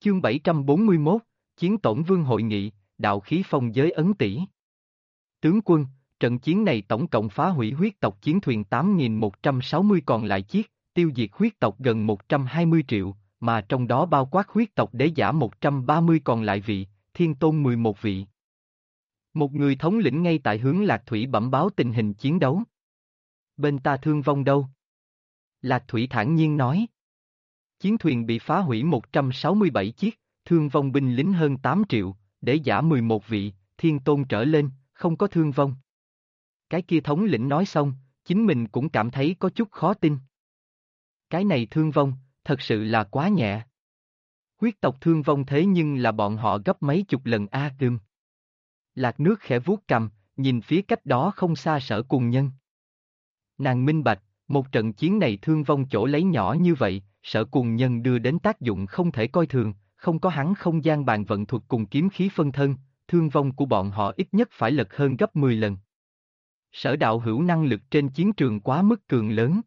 Chương 741, Chiến Tổn Vương hội nghị, đạo khí phong giới ấn tỷ. Tướng quân, trận chiến này tổng cộng phá hủy huyết tộc chiến thuyền 8.160 còn lại chiếc, tiêu diệt huyết tộc gần 120 triệu, mà trong đó bao quát huyết tộc đế giả 130 còn lại vị, thiên tôn 11 vị. Một người thống lĩnh ngay tại hướng Lạc Thủy bẩm báo tình hình chiến đấu. Bên ta thương vong đâu? Lạc Thủy thản nhiên nói. Chiến thuyền bị phá hủy 167 chiếc, thương vong binh lính hơn 8 triệu, đế giả 11 vị, thiên tôn trở lên, không có thương vong. Cái kia thống lĩnh nói xong, chính mình cũng cảm thấy có chút khó tin. Cái này thương vong, thật sự là quá nhẹ. Huyết tộc thương vong thế nhưng là bọn họ gấp mấy chục lần Gươm. Lạc Nước khẽ vuốt cằm, nhìn phía cách đó không xa Sở Cùng Nhân. Nàng minh bạch, một trận chiến này thương vong chỗ lấy nhỏ như vậy, Sở Cùng Nhân đưa đến tác dụng không thể coi thường, không có hắn không gian bàn vận thuật cùng kiếm khí phân thân, thương vong của bọn họ ít nhất phải lật hơn gấp 10 lần. Sở đạo hữu năng lực trên chiến trường quá mức cường lớn.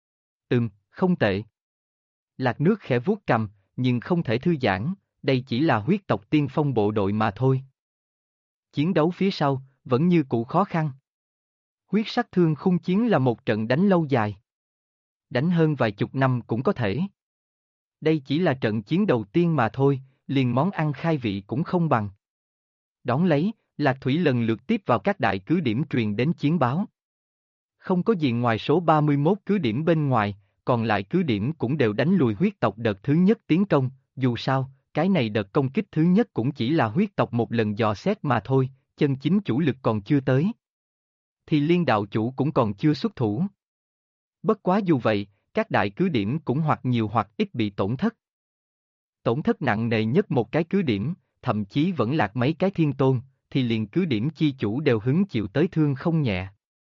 Không tệ. Lạc Nước khẽ vuốt cằm, nhưng không thể thư giãn, đây chỉ là huyết tộc tiên phong bộ đội mà thôi. Chiến đấu phía sau, vẫn như cũ khó khăn. Huyết sắc thương khung chiến là một trận đánh lâu dài. Đánh hơn vài chục năm cũng có thể. Đây chỉ là trận chiến đầu tiên mà thôi, liền món ăn khai vị cũng không bằng. Đón lấy, Lạc Thủy lần lượt tiếp vào các đại cứ điểm truyền đến chiến báo. Không có gì ngoài số 31 cứ điểm bên ngoài, còn lại cứ điểm cũng đều đánh lùi huyết tộc đợt thứ nhất tiến công, dù sao, cái này đợt công kích thứ nhất cũng chỉ là huyết tộc một lần dò xét mà thôi, chân chính chủ lực còn chưa tới. Thì liên đạo chủ cũng còn chưa xuất thủ. Bất quá dù vậy, các đại cứ điểm cũng hoặc nhiều hoặc ít bị tổn thất. Tổn thất nặng nề nhất một cái cứ điểm, thậm chí vẫn lạc mấy cái thiên tôn, thì liền cứ điểm chi chủ đều hứng chịu tới thương không nhẹ.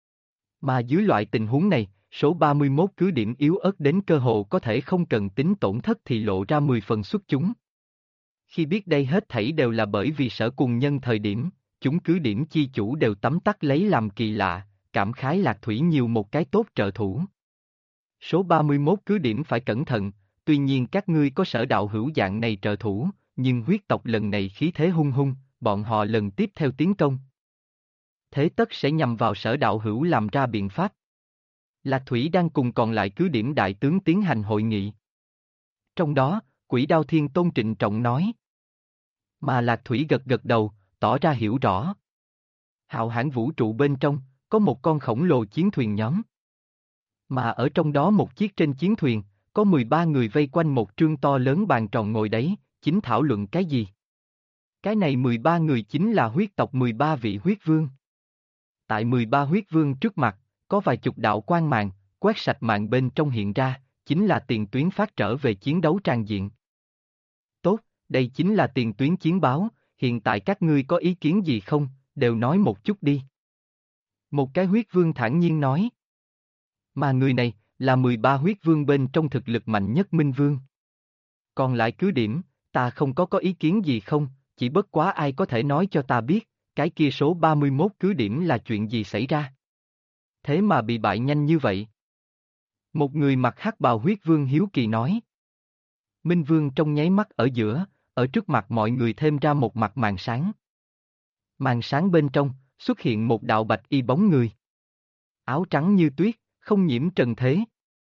Mà dưới loại tình huống này, số 31 cứ điểm yếu ớt đến cơ hồ có thể không cần tính tổn thất thì lộ ra 10 phần xuất chúng. Khi biết đây hết thảy đều là bởi vì Sở Cùng Nhân thời điểm, chúng cứ điểm chi chủ đều tấm tắc lấy làm kỳ lạ, cảm khái Lạc Thủy nhiều một cái tốt trợ thủ. Số 31 cứ điểm phải cẩn thận, tuy nhiên các ngươi có Sở đạo hữu dạng này trợ thủ, nhưng huyết tộc lần này khí thế hung hung, bọn họ lần tiếp theo tiến công. Thế tất sẽ nhằm vào Sở đạo hữu làm ra biện pháp. Lạc Thủy đang cùng còn lại cứ điểm đại tướng tiến hành hội nghị. Trong đó, Quỷ Đao Thiên Tôn trịnh trọng nói. Mà Lạc Thủy gật gật đầu, tỏ ra hiểu rõ. Hạo Hãn vũ trụ bên trong, có một con khổng lồ chiến thuyền nhóm. Mà ở trong đó một chiếc trên chiến thuyền, có 13 người vây quanh một trương to lớn bàn tròn ngồi đấy, chính thảo luận cái gì? Cái này 13 người chính là huyết tộc 13 vị huyết vương. Tại 13 huyết vương trước mặt, có vài chục đạo quang màn, quét sạch màn bên trong hiện ra, chính là tiền tuyến phát trở về chiến đấu tràn diện. Tốt, đây chính là tiền tuyến chiến báo, hiện tại các ngươi có ý kiến gì không, đều nói một chút đi. Một cái huyết vương thản nhiên nói. Mà người này, là 13 huyết vương bên trong thực lực mạnh nhất Minh Vương. Còn lại cứ điểm, ta không có ý kiến gì không, chỉ bất quá ai có thể nói cho ta biết, cái kia số 31 cứ điểm là chuyện gì xảy ra. Thế mà bị bại nhanh như vậy. Một người mặc hắc bào huyết vương hiếu kỳ nói. Minh Vương trong nháy mắt ở giữa, ở trước mặt mọi người thêm ra một mặt màn sáng. Màn sáng bên trong, xuất hiện một đạo bạch y bóng người. Áo trắng như tuyết, không nhiễm trần thế.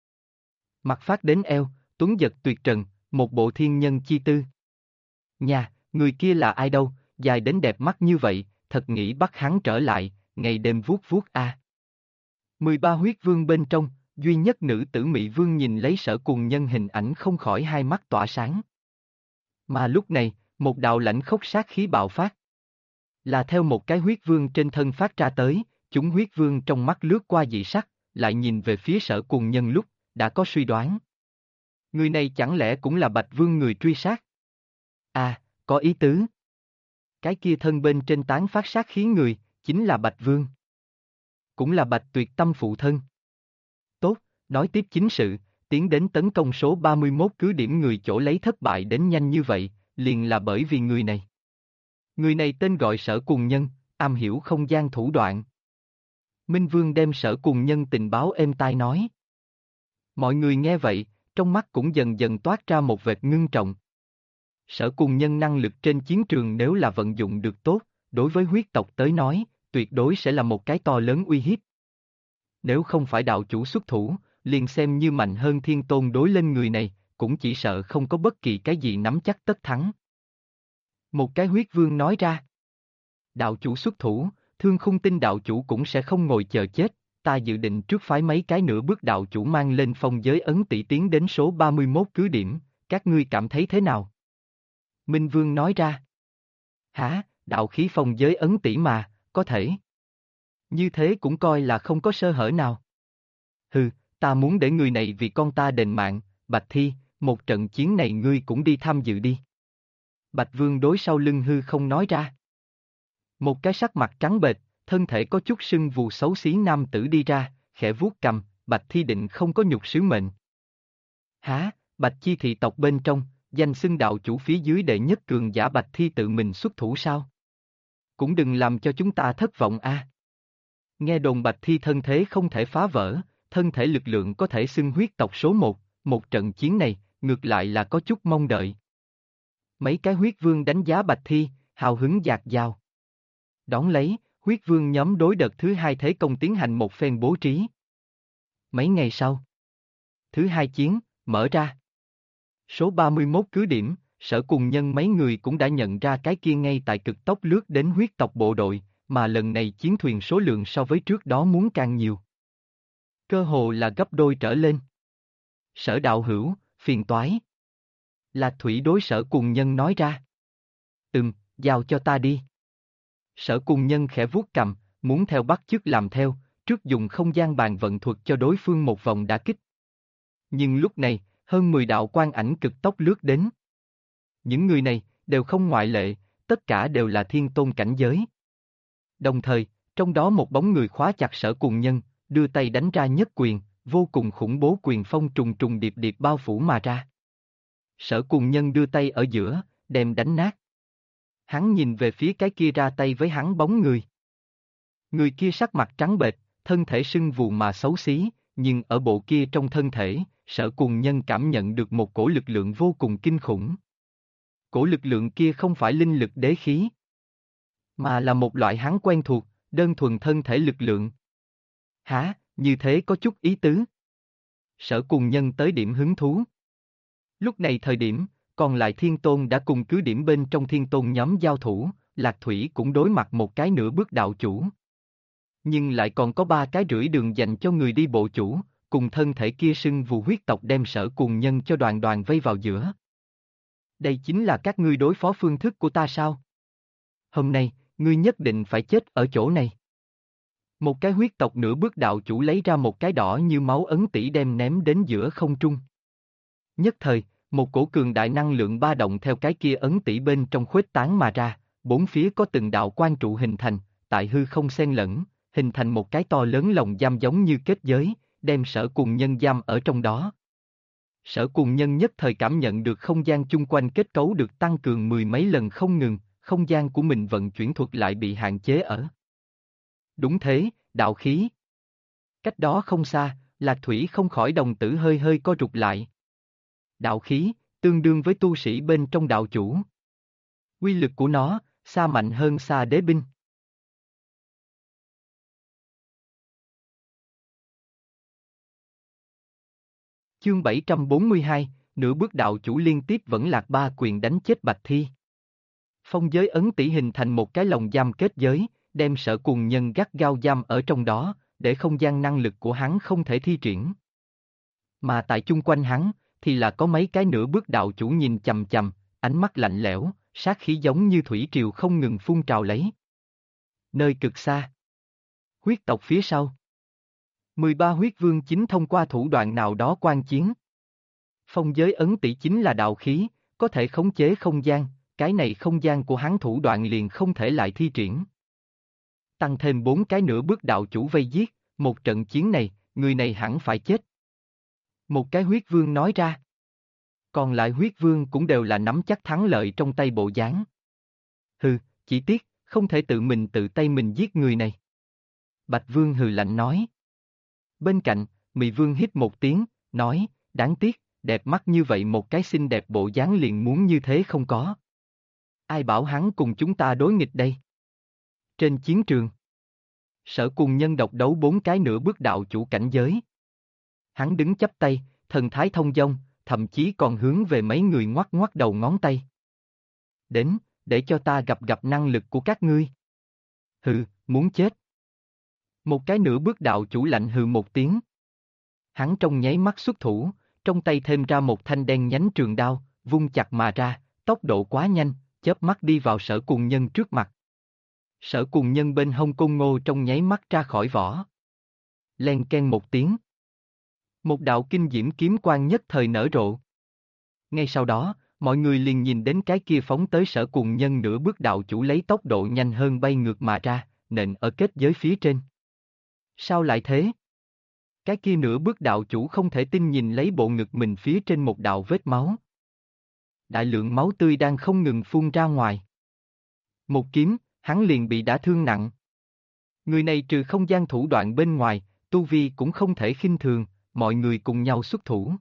Mặt phát đến eo, tuấn giật tuyệt trần, một bộ thiên nhân chi tư. Nhà, người kia là ai đâu, dài đến đẹp mắt như vậy, thật nghĩ bắt hắn trở lại, ngày đêm vuốt vuốt a. 13 huyết vương bên trong, duy nhất nữ tử Mị Vương nhìn lấy Sở Cùng Nhân hình ảnh không khỏi hai mắt tỏa sáng. Mà lúc này, một đạo lãnh khốc sát khí bạo phát. Là theo một cái huyết vương trên thân phát ra tới, chúng huyết vương trong mắt lướt qua dị sắc, lại nhìn về phía Sở Cùng Nhân lúc, đã có suy đoán. Người này chẳng lẽ cũng là Bạch Vương người truy sát? Có ý tứ. Cái kia thân bên trên tán phát sát khí người, chính là Bạch Vương. Cũng là Bạch Tuyệt Tâm phụ thân. Tốt, nói tiếp chính sự, tiến đến tấn công số 31 cứ điểm người chỗ lấy thất bại đến nhanh như vậy, liền là bởi vì người này. Người này tên gọi Sở Cùng Nhân, am hiểu không gian thủ đoạn. Minh Vương đem Sở Cùng Nhân tình báo êm tai nói. Mọi người nghe vậy, trong mắt cũng dần dần toát ra một vệt ngưng trọng. Sở Cùng Nhân năng lực trên chiến trường nếu là vận dụng được tốt, đối với huyết tộc tới nói, tuyệt đối sẽ là một cái to lớn uy hiếp. Nếu không phải đạo chủ xuất thủ, liền xem như mạnh hơn thiên tôn đối lên người này, cũng chỉ sợ không có bất kỳ cái gì nắm chắc tất thắng. Một cái huyết vương nói ra. Đạo chủ xuất thủ, Thương Khung tin đạo chủ cũng sẽ không ngồi chờ chết, ta dự định trước phái mấy cái nửa bước đạo chủ mang lên phong giới ấn tỷ tiến đến số 31 cứ điểm, các ngươi cảm thấy thế nào? Minh Vương nói ra. Hả, đạo khí phong giới ấn tỷ mà, có thể. Như thế cũng coi là không có sơ hở nào. Hừ, ta muốn để người này vì con ta đền mạng, Bạch Thi, một trận chiến này ngươi cũng đi tham dự đi. Bạch Vương đối sau lưng hư không nói ra. Một cái sắc mặt trắng bệch, thân thể có chút sưng vù xấu xí nam tử đi ra, khẽ vuốt cằm, Bạch Thi định không có nhục sứ mệnh. Hả, Bạch Chi thị tộc bên trong, danh xưng đạo chủ phía dưới đệ nhất cường giả Bạch Thi tự mình xuất thủ sao? Cũng đừng làm cho chúng ta thất vọng a. Nghe đồn Bạch Thi thân thế không thể phá vỡ, thân thể lực lượng có thể xưng huyết tộc số 1, một trận chiến này, ngược lại là có chút mong đợi. Mấy cái huyết vương đánh giá Bạch Thi, hào hứng dạt dào. Đón lấy, huyết vương nhóm đối đợt thứ hai thế công tiến hành một phen bố trí. Mấy ngày sau, thứ hai chiến, mở ra. Số 31 cứ điểm, Sở Cùng Nhân mấy người cũng đã nhận ra cái kia ngay tại cực tốc lướt đến huyết tộc bộ đội, mà lần này chiến thuyền số lượng so với trước đó muốn càng nhiều. Cơ hồ là gấp đôi trở lên. Sở đạo hữu, phiền toái. Lạc Thủy đối Sở Cùng Nhân nói ra. Giao cho ta đi. Sở Cùng Nhân khẽ vuốt cằm, muốn theo bắt chước làm theo, trước dùng không gian bàn vận thuật cho đối phương một vòng đả kích. Nhưng lúc này, hơn 10 đạo quang ảnh cực tốc lướt đến. Những người này, đều không ngoại lệ, tất cả đều là thiên tôn cảnh giới. Đồng thời, trong đó một bóng người khóa chặt Sở Cùng Nhân, đưa tay đánh ra nhất quyền, vô cùng khủng bố quyền phong trùng trùng điệp điệp bao phủ mà ra. Sở Cùng Nhân đưa tay ở giữa, đem đánh nát. Hắn nhìn về phía cái kia ra tay với hắn bóng người. Người kia sắc mặt trắng bệch, thân thể sưng vù mà xấu xí, nhưng ở bộ kia trong thân thể, Sở Cùng Nhân cảm nhận được một cổ lực lượng vô cùng kinh khủng. Cổ lực lượng kia không phải linh lực đế khí, mà là một loại hắn quen thuộc, đơn thuần thân thể lực lượng. Hả, như thế có chút ý tứ. Sở Cùng Nhân tới điểm hứng thú. Lúc này thời điểm, còn lại thiên tôn đã cùng cứ điểm bên trong thiên tôn nhóm giao thủ, Lạc Thủy cũng đối mặt một cái nửa bước đạo chủ. Nhưng lại còn có 3 cái rưỡi đường dành cho người đi bộ chủ, cùng thân thể kia sưng vù huyết tộc đem Sở Cùng Nhân cho đoàn đoàn vây vào giữa. Đây chính là các ngươi đối phó phương thức của ta sao? Hôm nay, ngươi nhất định phải chết ở chỗ này. Một cái huyết tộc nửa bước đạo chủ lấy ra một cái đỏ như máu ấn tỷ đem ném đến giữa không trung. Nhất thời, một cổ cường đại năng lượng ba động theo cái kia ấn tỷ bên trong khuếch tán mà ra, bốn phía có từng đạo quan trụ hình thành, tại hư không xen lẫn, hình thành một cái to lớn lồng giam giống như kết giới, đem Sở Cùng Nhân giam ở trong đó. Sở Cùng Nhân nhất thời cảm nhận được không gian chung quanh kết cấu được tăng cường 10 mấy lần không ngừng, không gian của mình vận chuyển thuật lại bị hạn chế ở. Đúng thế, đạo khí. Cách đó không xa, Lạc Thủy không khỏi đồng tử hơi hơi co rụt lại. Đạo khí, tương đương với tu sĩ bên trong đạo chủ. Quy lực của nó, xa mạnh hơn xa đế binh. Chương 742, nửa bước đạo chủ liên tiếp vẫn lạc 3 quyền đánh chết Bạch Thi. Phong giới ấn tỷ hình thành một cái lồng giam kết giới, đem Sở Cùng Nhân gắt gao giam ở trong đó, để không gian năng lực của hắn không thể thi triển. Mà tại chung quanh hắn, thì là có mấy cái nửa bước đạo chủ nhìn chằm chằm, ánh mắt lạnh lẽo, sát khí giống như thủy triều không ngừng phun trào lấy. Nơi cực xa, huyết tộc phía sau. 13 huyết vương chính thông qua thủ đoạn nào đó quan chiến. Phong giới ấn tỷ chính là đạo khí, có thể khống chế không gian, cái này không gian của hắn thủ đoạn liền không thể lại thi triển. Tăng thêm 4 cái nửa bước đạo chủ vây giết, một trận chiến này, người này hẳn phải chết. Một cái huyết vương nói ra. Còn lại huyết vương cũng đều là nắm chắc thắng lợi trong tay bộ dáng. Hừ, chỉ tiếc, không thể tự tay mình giết người này. Bạch Vương hừ lạnh nói. Bên cạnh, Mị Vương hít một tiếng, nói, đáng tiếc, đẹp mắt như vậy một cái xinh đẹp bộ dáng liền muốn như thế không có. Ai bảo hắn cùng chúng ta đối nghịch đây? Trên chiến trường, Sở Cùng Nhân độc đấu 4 cái nửa bước đạo chủ cảnh giới. Hắn đứng chắp tay, thần thái thông dong, thậm chí còn hướng về mấy người ngoắc ngoắc đầu ngón tay. Đến, để cho ta gặp gặp năng lực của các ngươi. Hừ, muốn chết. Một cái nửa bước đạo chủ lạnh hừ một tiếng. Hắn trong nháy mắt xuất thủ, trong tay thêm ra một thanh đen nhánh trường đao, vung chặt mà ra, tốc độ quá nhanh, chớp mắt đi vào Sở Cùng Nhân trước mặt. Sở Cùng Nhân bên hông côn ngô trong nháy mắt ra khỏi vỏ. Len ken một tiếng. Một đạo kinh diễm kiếm quang nhất thời nở rộ. Ngay sau đó, mọi người liền nhìn đến cái kia phóng tới Sở Cùng Nhân nửa bước đạo chủ lấy tốc độ nhanh hơn bay ngược mà ra, nện ở kết giới phía trên. Sao lại thế? Cái kia nửa bước đạo chủ không thể tin nhìn lấy bộ ngực mình phía trên một đạo vết máu. Đại lượng máu tươi đang không ngừng phun ra ngoài. Một kiếm, hắn liền bị đả thương nặng. Người này trừ không gian thủ đoạn bên ngoài, tu vi cũng không thể khinh thường, mọi người cùng nhau xuất thủ.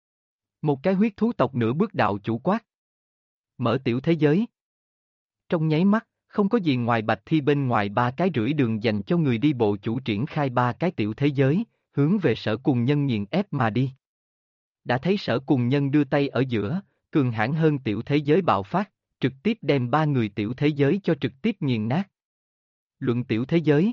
Một cái huyết thú tộc nửa bước đạo chủ quát. Mở tiểu thế giới. Trong nháy mắt, không có gì ngoài Bạch Thi bên ngoài 3 cái rưỡi đường dành cho người đi bộ chủ triển khai 3 cái tiểu thế giới, hướng về Sở Cùng Nhân nghiền ép mà đi. Đã thấy Sở Cùng Nhân đưa tay ở giữa, cường hãn hơn tiểu thế giới bạo phát, trực tiếp đem 3 người tiểu thế giới cho trực tiếp nghiền nát. Luận tiểu thế giới.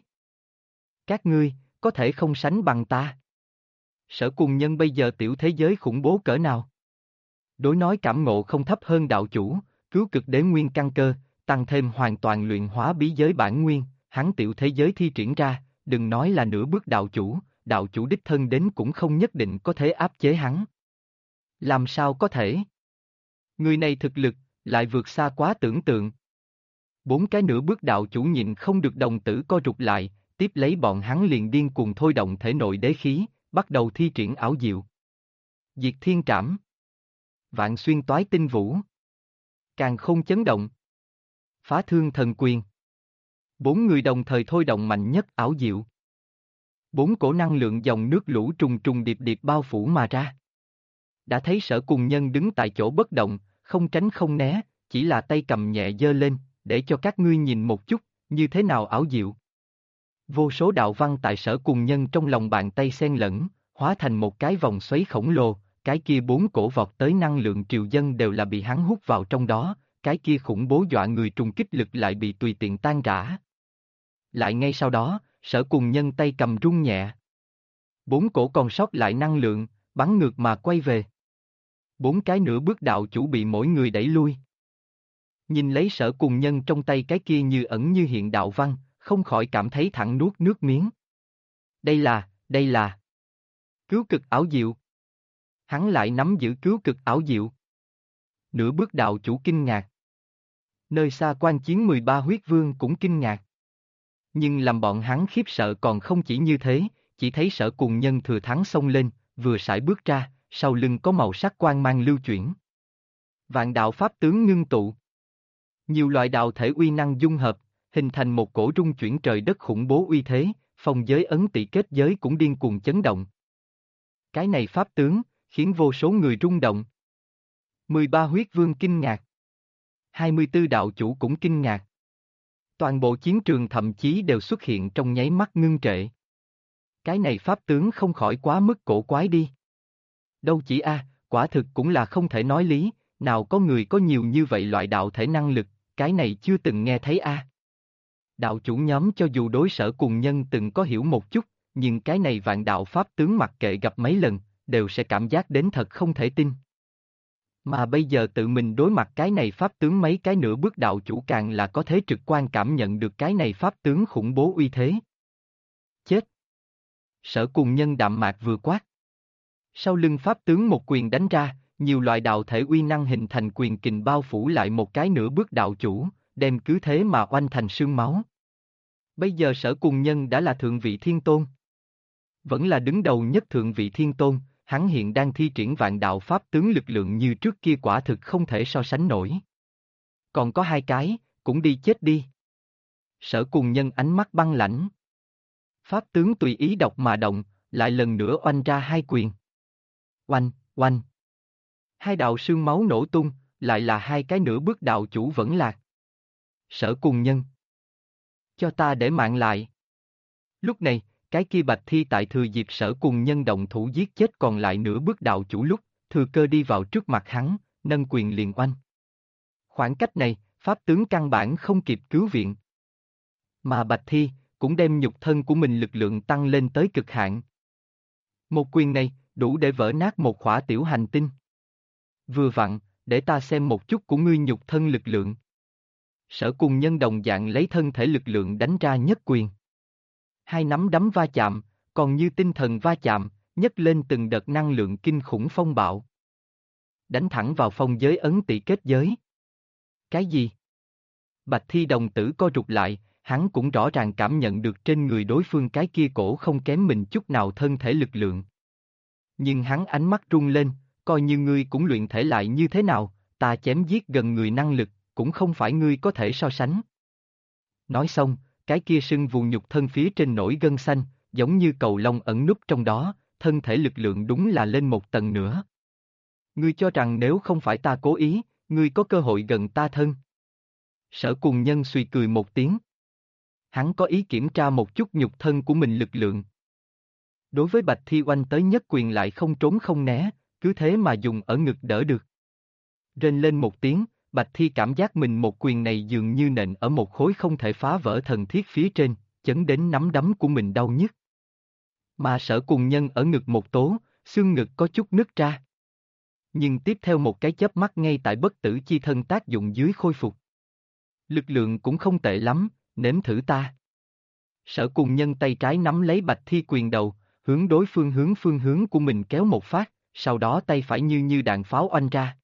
Các ngươi, có thể không sánh bằng ta. Sở Cùng Nhân bây giờ tiểu thế giới khủng bố cỡ nào? Đối nói cảm ngộ không thấp hơn đạo chủ, cứu cực đế nguyên căn cơ, tăng thêm hoàn toàn luyện hóa bí giới bản nguyên, hắn tiểu thế giới thi triển ra, đừng nói là nửa bước đạo chủ đích thân đến cũng không nhất định có thể áp chế hắn. Làm sao có thể? Người này thực lực, lại vượt xa quá tưởng tượng. 4 cái nửa bước đạo chủ nhịn không được đồng tử co rụt lại, tiếp lấy bọn hắn liền điên cuồng thôi động thể nội đế khí, bắt đầu thi triển ảo diệu. Diệt thiên trảm. Vạn xuyên toái tinh vũ. Càn khôn chấn động. Phá thương thần quyền. 4 người đồng thời thôi động mạnh nhất ảo diệu. 4 cổ năng lượng dòng nước lũ trùng trùng điệp điệp bao phủ mà ra. Đã thấy Sở Cùng Nhân đứng tại chỗ bất động, không tránh không né, chỉ là tay cầm nhẹ giơ lên, để cho các ngươi nhìn một chút, như thế nào ảo diệu. Vô số đạo văn tại Sở Cùng Nhân trong lòng bàn tay xen lẫn, hóa thành một cái vòng xoáy khổng lồ, cái kia 4 cổ vọt tới năng lượng triều dân đều là bị hắn hút vào trong đó, cái kia khủng bố dọa người trùng kích lực lại bị tùy tiện tan rã. Lại ngay sau đó, Sở Cùng Nhân tay cầm rung nhẹ. 4 cổ còn sót lại năng lượng, bắn ngược mà quay về. 4 cái nửa bước đạo chủ bị mỗi người đẩy lui. Nhìn lấy Sở Cùng Nhân trong tay cái kia như ẩn như hiện đạo văn, không khỏi cảm thấy thẳng nuốt nước miếng. Đây là cứu cực ảo diệu. Hắn lại nắm giữ cứu cực ảo diệu. Nửa bước đạo chủ kinh ngạc. Nơi xa quan chiến 13 huyết vương cũng kinh ngạc. Nhưng làm bọn hắn khiếp sợ còn không chỉ như thế, chỉ thấy Sở Cùng Nhân thừa thắng xông lên, vừa sải bước ra, sau lưng có màu sắc quang mang lưu chuyển. Vạn đạo pháp tướng ngưng tụ. Nhiều loại đạo thể uy năng dung hợp, hình thành một cổ rung chuyển trời đất khủng bố uy thế, phong giới ấn tị kết giới cũng điên cuồng chấn động. Cái này pháp tướng, khiến vô số người rung động. 13 huyết vương kinh ngạc. 24 đạo chủ cũng kinh ngạc. Toàn bộ chiến trường thậm chí đều xuất hiện trong nháy mắt ngưng trệ. Cái này pháp tướng không khỏi quá mức cổ quái đi. Đâu chỉ quả thực cũng là không thể nói lý, nào có người có nhiều như vậy loại đạo thể năng lực, cái này chưa từng nghe thấy Đạo chủ nhóm cho dù đối Sở Cùng Nhân từng có hiểu một chút, nhưng cái này vạn đạo pháp tướng mặc kệ gặp mấy lần, đều sẽ cảm giác đến thật không thể tin. Mà bây giờ tự mình đối mặt cái này pháp tướng mấy cái nửa bước đạo chủ càng là có thể trực quan cảm nhận được cái này pháp tướng khủng bố uy thế. Chết! Sở Cùng Nhân đạm mạc vừa quát. Sau lưng pháp tướng một quyền đánh ra, nhiều loại đạo thể uy năng hình thành quyền kình bao phủ lại một cái nửa bước đạo chủ, đem cứ thế mà oanh thành sương máu. Bây giờ Sở Cùng Nhân đã là thượng vị thiên tôn. Vẫn là đứng đầu nhất thượng vị thiên tôn, hắn hiện đang thi triển vạn đạo pháp tướng lực lượng như trước kia quả thực không thể so sánh nổi. Còn có 2 cái, cũng đi chết đi. Sở Cùng Nhân ánh mắt băng lãnh. Pháp tướng tùy ý độc mà động, lại lần nữa oanh ra 2 quyền. Oanh, oanh. Hai đạo sương máu nổ tung, lại là hai cái nửa bước đạo chủ vẫn lạc. Sở Cùng Nhân. Cho ta để mạng lại. Lúc này, cái kia Bạch Thi tại thừa dịp Sở Cùng Nhân động thủ giết chết còn lại nửa bước đạo chủ lúc, thừa cơ đi vào trước mặt hắn, nâng quyền liền oanh. Khoảng cách này, pháp tướng căn bản không kịp cứu viện. Mà Bạch Thi, cũng đem nhục thân của mình lực lượng tăng lên tới cực hạn. Một quyền này, đủ để vỡ nát một khỏa tiểu hành tinh. Vừa vặn, để ta xem một chút của ngươi nhục thân lực lượng. Sở Cùng Nhân đồng dạng lấy thân thể lực lượng đánh ra nhất quyền. Hai nắm đấm va chạm, còn như tinh thần va chạm, nhấc lên từng đợt năng lượng kinh khủng phong bạo. Đánh thẳng vào phong giới ấn tị kết giới. Cái gì? Bạch Thi đồng tử co rụt lại, hắn cũng rõ ràng cảm nhận được trên người đối phương cái kia cổ không kém mình chút nào thân thể lực lượng. Nhưng hắn ánh mắt rung lên, coi như ngươi cũng luyện thể lại như thế nào, ta chém giết gần người năng lực, cũng không phải ngươi có thể so sánh. Nói xong, cái kia sưng vù nhục thân phía trên nổi gân xanh, giống như cầu lông ẩn núp trong đó, thân thể lực lượng đúng là lên một tầng nữa. Ngươi cho rằng nếu không phải ta cố ý, ngươi có cơ hội gần ta thân. Sở Cùng Nhân suy cười một tiếng. Hắn có ý kiểm tra một chút nhục thân của mình lực lượng. Đối với Bạch Thi oanh tới nhất quyền lại không trốn không né, cứ thế mà dùng ở ngực đỡ được. Rên lên một tiếng, Bạch Thi cảm giác mình một quyền này dường như nện ở một khối không thể phá vỡ thần thiết phía trên, chấn đến nắm đấm của mình đau nhức. Mà Sở Cùng Nhân ở ngực một tố, xương ngực có chút nứt ra. Nhưng tiếp theo một cái chớp mắt ngay tại bất tử chi thân tác dụng dưới khôi phục. Lực lượng cũng không tệ lắm, nếm thử ta. Sở Cùng Nhân tay trái nắm lấy Bạch Thi quyền đầu, hướng đối phương hướng của mình kéo một phát, sau đó tay phải như đạn pháo oanh ra.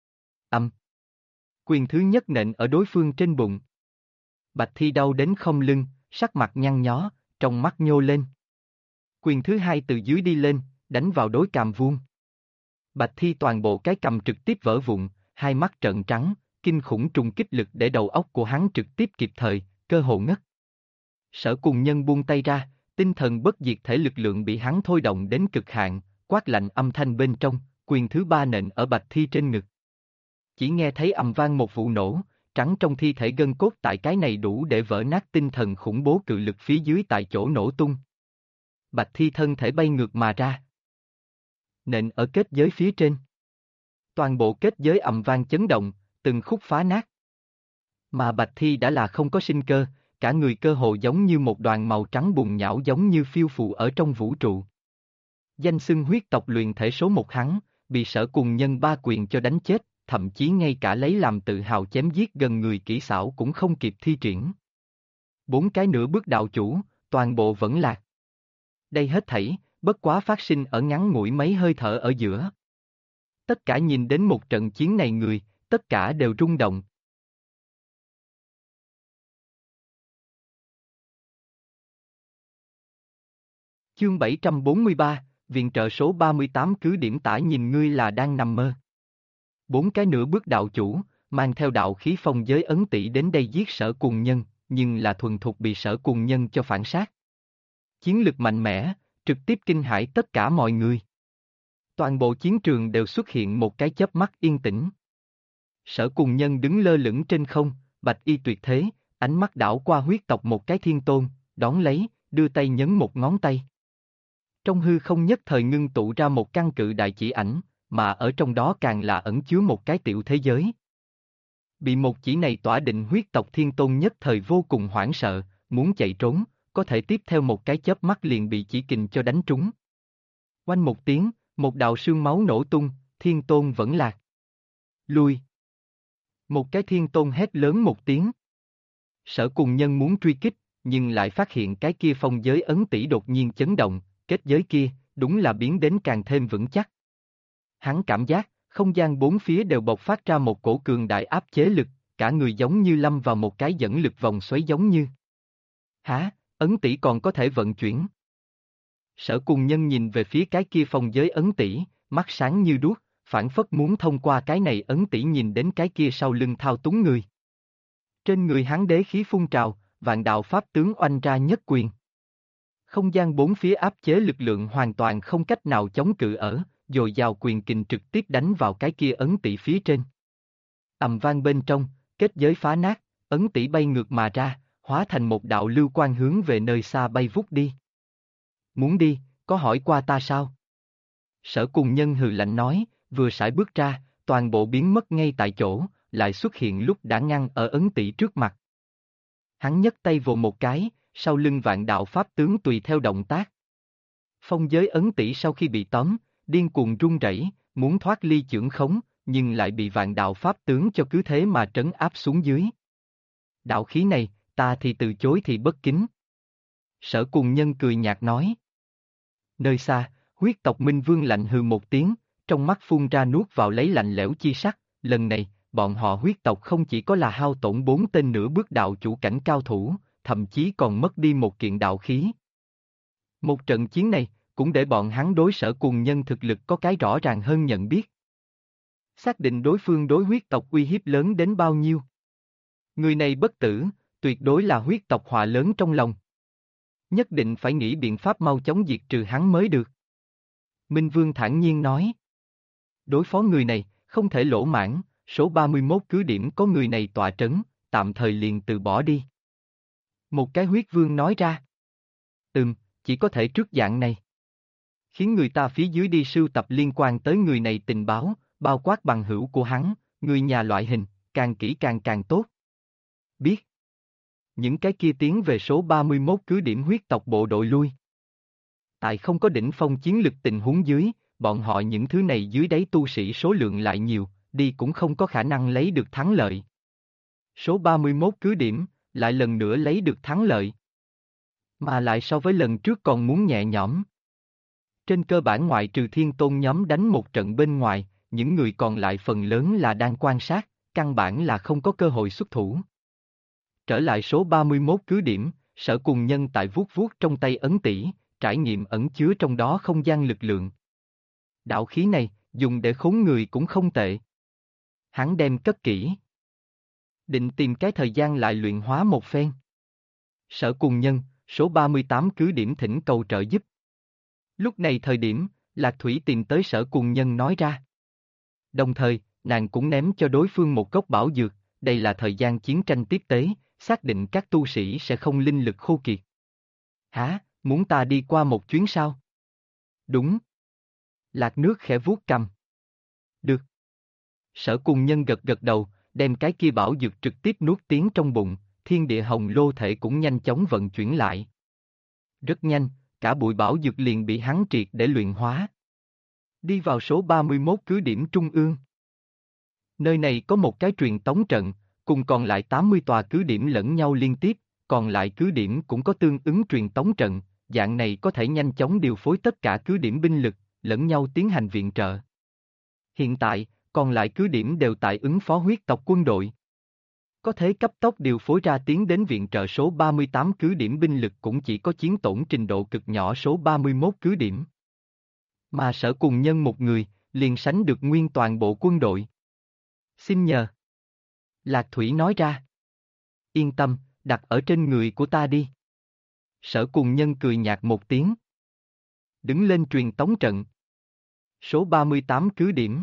Quyền thứ nhất nện ở đối phương trên bụng. Bạch Thi đau đến không lưng, sắc mặt nhăn nhó, trong mắt nhô lên. Quyền thứ hai từ dưới đi lên, đánh vào đối cằm vuông. Bạch Thi toàn bộ cái cằm trực tiếp vỡ vụn, hai mắt trợn trắng, kinh khủng trùng kích lực để đầu óc của hắn trực tiếp kịp thời, cơ hồ ngất. Sở Cùng Nhân buông tay ra, tinh thần bất diệt thể lực lượng bị hắn thôi động đến cực hạn, quát lạnh âm thanh bên trong, quyền thứ ba nện ở Bạch Thi trên ngực. Chỉ nghe thấy ầm vang một vụ nổ, trắng trong thi thể gân cốt tại cái này đủ để vỡ nát tinh thần khủng bố cự lực phía dưới tại chỗ nổ tung. Bạch Thi thân thể bay ngược mà ra. Nện ở kết giới phía trên. Toàn bộ kết giới ầm vang chấn động, từng khúc phá nát. Mà Bạch Thi đã là không có sinh cơ, cả người cơ hồ giống như một đoàn màu trắng bùn nhão giống như phiêu phù ở trong vũ trụ. Danh xưng huyết tộc luyện thể số một hắn, bị Sở Cùng Nhân ba quyền cho đánh chết, thậm chí ngay cả lấy làm tự hào chém giết gần người kỹ xảo cũng không kịp thi triển. Bốn cái nửa bước đạo chủ, toàn bộ vẫn lạc. Đây hết thảy, bất quá phát sinh ở ngắn ngủi mấy hơi thở ở giữa. Tất cả nhìn đến một trận chiến này người, tất cả đều rung động. Chương 743, viện trợ số 38 cứ điểm tả nhìn ngươi là đang nằm mơ. Bốn cái nửa bước đạo chủ, mang theo đạo khí phong giới ấn tỷ đến đây giết Sở Cùng Nhân, nhưng là thuần thục bị Sở Cùng Nhân cho phản sát. Chiến lực mạnh mẽ, trực tiếp kinh hãi tất cả mọi người. Toàn bộ chiến trường đều xuất hiện một cái chớp mắt yên tĩnh. Sở Cùng Nhân đứng lơ lửng trên không, bạch y tuyệt thế, ánh mắt đảo qua huyết tộc một cái thiên tôn, đón lấy, đưa tay nhấn một ngón tay. Trong hư không nhất thời ngưng tụ ra một căn cự đại chỉ ảnh, mà ở trong đó càng là ẩn chứa một cái tiểu thế giới. Bị một chỉ này tỏa định huyết tộc thiên tôn nhất thời vô cùng hoảng sợ, muốn chạy trốn, có thể tiếp theo một cái chớp mắt liền bị chỉ kình cho đánh trúng. Oanh một tiếng, một đạo sương máu nổ tung, thiên tôn vẫn lạc. Lui. Một cái thiên tôn hét lớn một tiếng. Sở Cùng Nhân muốn truy kích, nhưng lại phát hiện cái kia phong giới ấn tỷ đột nhiên chấn động, kết giới kia, đúng là biến đến càng thêm vững chắc. Hắn cảm giác, không gian bốn phía đều bộc phát ra một cổ cường đại áp chế lực, cả người giống như lâm vào một cái dẫn lực vòng xoáy giống như. Hả, ấn tỷ còn có thể vận chuyển. Sở Cùng Nhân nhìn về phía cái kia phong giới ấn tỷ, mắt sáng như đuốc, phảng phất muốn thông qua cái này ấn tỷ nhìn đến cái kia sau lưng thao túng người. Trên người hắn đế khí phun trào, vạn đạo pháp tướng oanh ra nhất quyền. Không gian bốn phía áp chế lực lượng hoàn toàn không cách nào chống cự ở, dồi dào quyền kình trực tiếp đánh vào cái kia ấn tỷ phía trên. Ầm vang bên trong, kết giới phá nát, ấn tỷ bay ngược mà ra, hóa thành một đạo lưu quang hướng về nơi xa bay vút đi. Muốn đi, có hỏi qua ta sao? Sở Cùng Nhân hừ lạnh nói, vừa sải bước ra, toàn bộ biến mất ngay tại chỗ, lại xuất hiện lúc đã ngăn ở ấn tỷ trước mặt. Hắn nhấc tay vồ một cái, sau lưng vạn đạo pháp tướng tùy theo động tác. Phong giới ấn tỷ sau khi bị tóm, điên cuồng run rẩy, muốn thoát ly chưởng khống, nhưng lại bị vạn đạo pháp tướng cho cứ thế mà trấn áp xuống dưới. Đạo khí này, ta thì từ chối thì bất kính. Sở Cùng Nhân cười nhạt nói. Nơi xa, huyết tộc Minh Vương lạnh hừ một tiếng, trong mắt phun ra nuốt vào lấy lạnh lẽo chi sắc, lần này, bọn họ huyết tộc không chỉ có là hao tổn 4 tên nửa bước đạo chủ cảnh cao thủ, thậm chí còn mất đi một kiện đạo khí. Một trận chiến này, cũng để bọn hắn đối Sở Cùng Nhân thực lực có cái rõ ràng hơn nhận biết. Xác định đối phương đối huyết tộc uy hiếp lớn đến bao nhiêu. Người này bất tử, tuyệt đối là huyết tộc họa lớn trong lòng. Nhất định phải nghĩ biện pháp mau chóng diệt trừ hắn mới được. Minh Vương thản nhiên nói. Đối phó người này, không thể lỗ mãn, số 31 cứ điểm có người này tọa trấn, tạm thời liền từ bỏ đi. Một cái huyết vương nói ra. Chỉ có thể trước dạng này. Khiến người ta phía dưới đi sưu tập liên quan tới người này tình báo, bao quát bằng hữu của hắn, người nhà loại hình, càng kỹ càng tốt. Biết. Những cái kia tiến về số 31 cứ điểm huyết tộc bộ đội lui. Tại không có đỉnh phong chiến lực tình huống dưới, bọn họ những thứ này dưới đáy tu sĩ số lượng lại nhiều, đi cũng không có khả năng lấy được thắng lợi. Số 31 cứ điểm, lại lần nữa lấy được thắng lợi. Mà lại so với lần trước còn muốn nhẹ nhõm. Trên cơ bản ngoại trừ Thiên Tôn nhóm đánh một trận bên ngoài, những người còn lại phần lớn là đang quan sát, căn bản là không có cơ hội xuất thủ. Trở lại số 31 cứ điểm, Sở Cùng Nhân tại vuốt vuốt trong tay ấn tỷ, trải nghiệm ẩn chứa trong đó không gian lực lượng. Đạo khí này, dùng để khốn người cũng không tệ. Hắn đem cất kỹ. Định tìm cái thời gian lại luyện hóa một phen. Sở Cùng Nhân, số 38 cứ điểm thỉnh cầu trợ giúp. Lúc này thời điểm, Lạc Thủy tìm tới Sở Cùng Nhân nói ra. Đồng thời, nàng cũng ném cho đối phương một gốc bảo dược, đây là thời gian chiến tranh tiếp tế, xác định các tu sĩ sẽ không linh lực khô kiệt. Hả, muốn ta đi qua một chuyến sao? Đúng. Lạc Nước khẽ vuốt cằm. Được. Sở Cùng Nhân gật gật đầu, đem cái kia bảo dược trực tiếp nuốt tiến trong bụng, thiên địa hồng lô thể cũng nhanh chóng vận chuyển lại. Rất nhanh, cả bụi bảo dược liền bị hắn triệt để luyện hóa. Đi vào số 31 cứ điểm trung ương. Nơi này có một cái truyền tống trận, cùng còn lại 80 tòa cứ điểm lẫn nhau liên tiếp, còn lại cứ điểm cũng có tương ứng truyền tống trận, dạng này có thể nhanh chóng điều phối tất cả cứ điểm binh lực, lẫn nhau tiến hành viện trợ. Hiện tại, còn lại cứ điểm đều tại ứng phó huyết tộc quân đội. Có thể cấp tốc điều phối ra tiến đến viện trợ số 38 cứ điểm binh lực cũng chỉ có chiến tổn trình độ cực nhỏ số 31 cứ điểm. Mà Sở Cùng Nhân một người, liền sánh được nguyên toàn bộ quân đội. Xin nhờ. Lạc Thủy nói ra. Yên tâm, đặt ở trên người của ta đi. Sở Cùng Nhân cười nhạt một tiếng. Đứng lên truyền tống trận. Số 38 cứ điểm.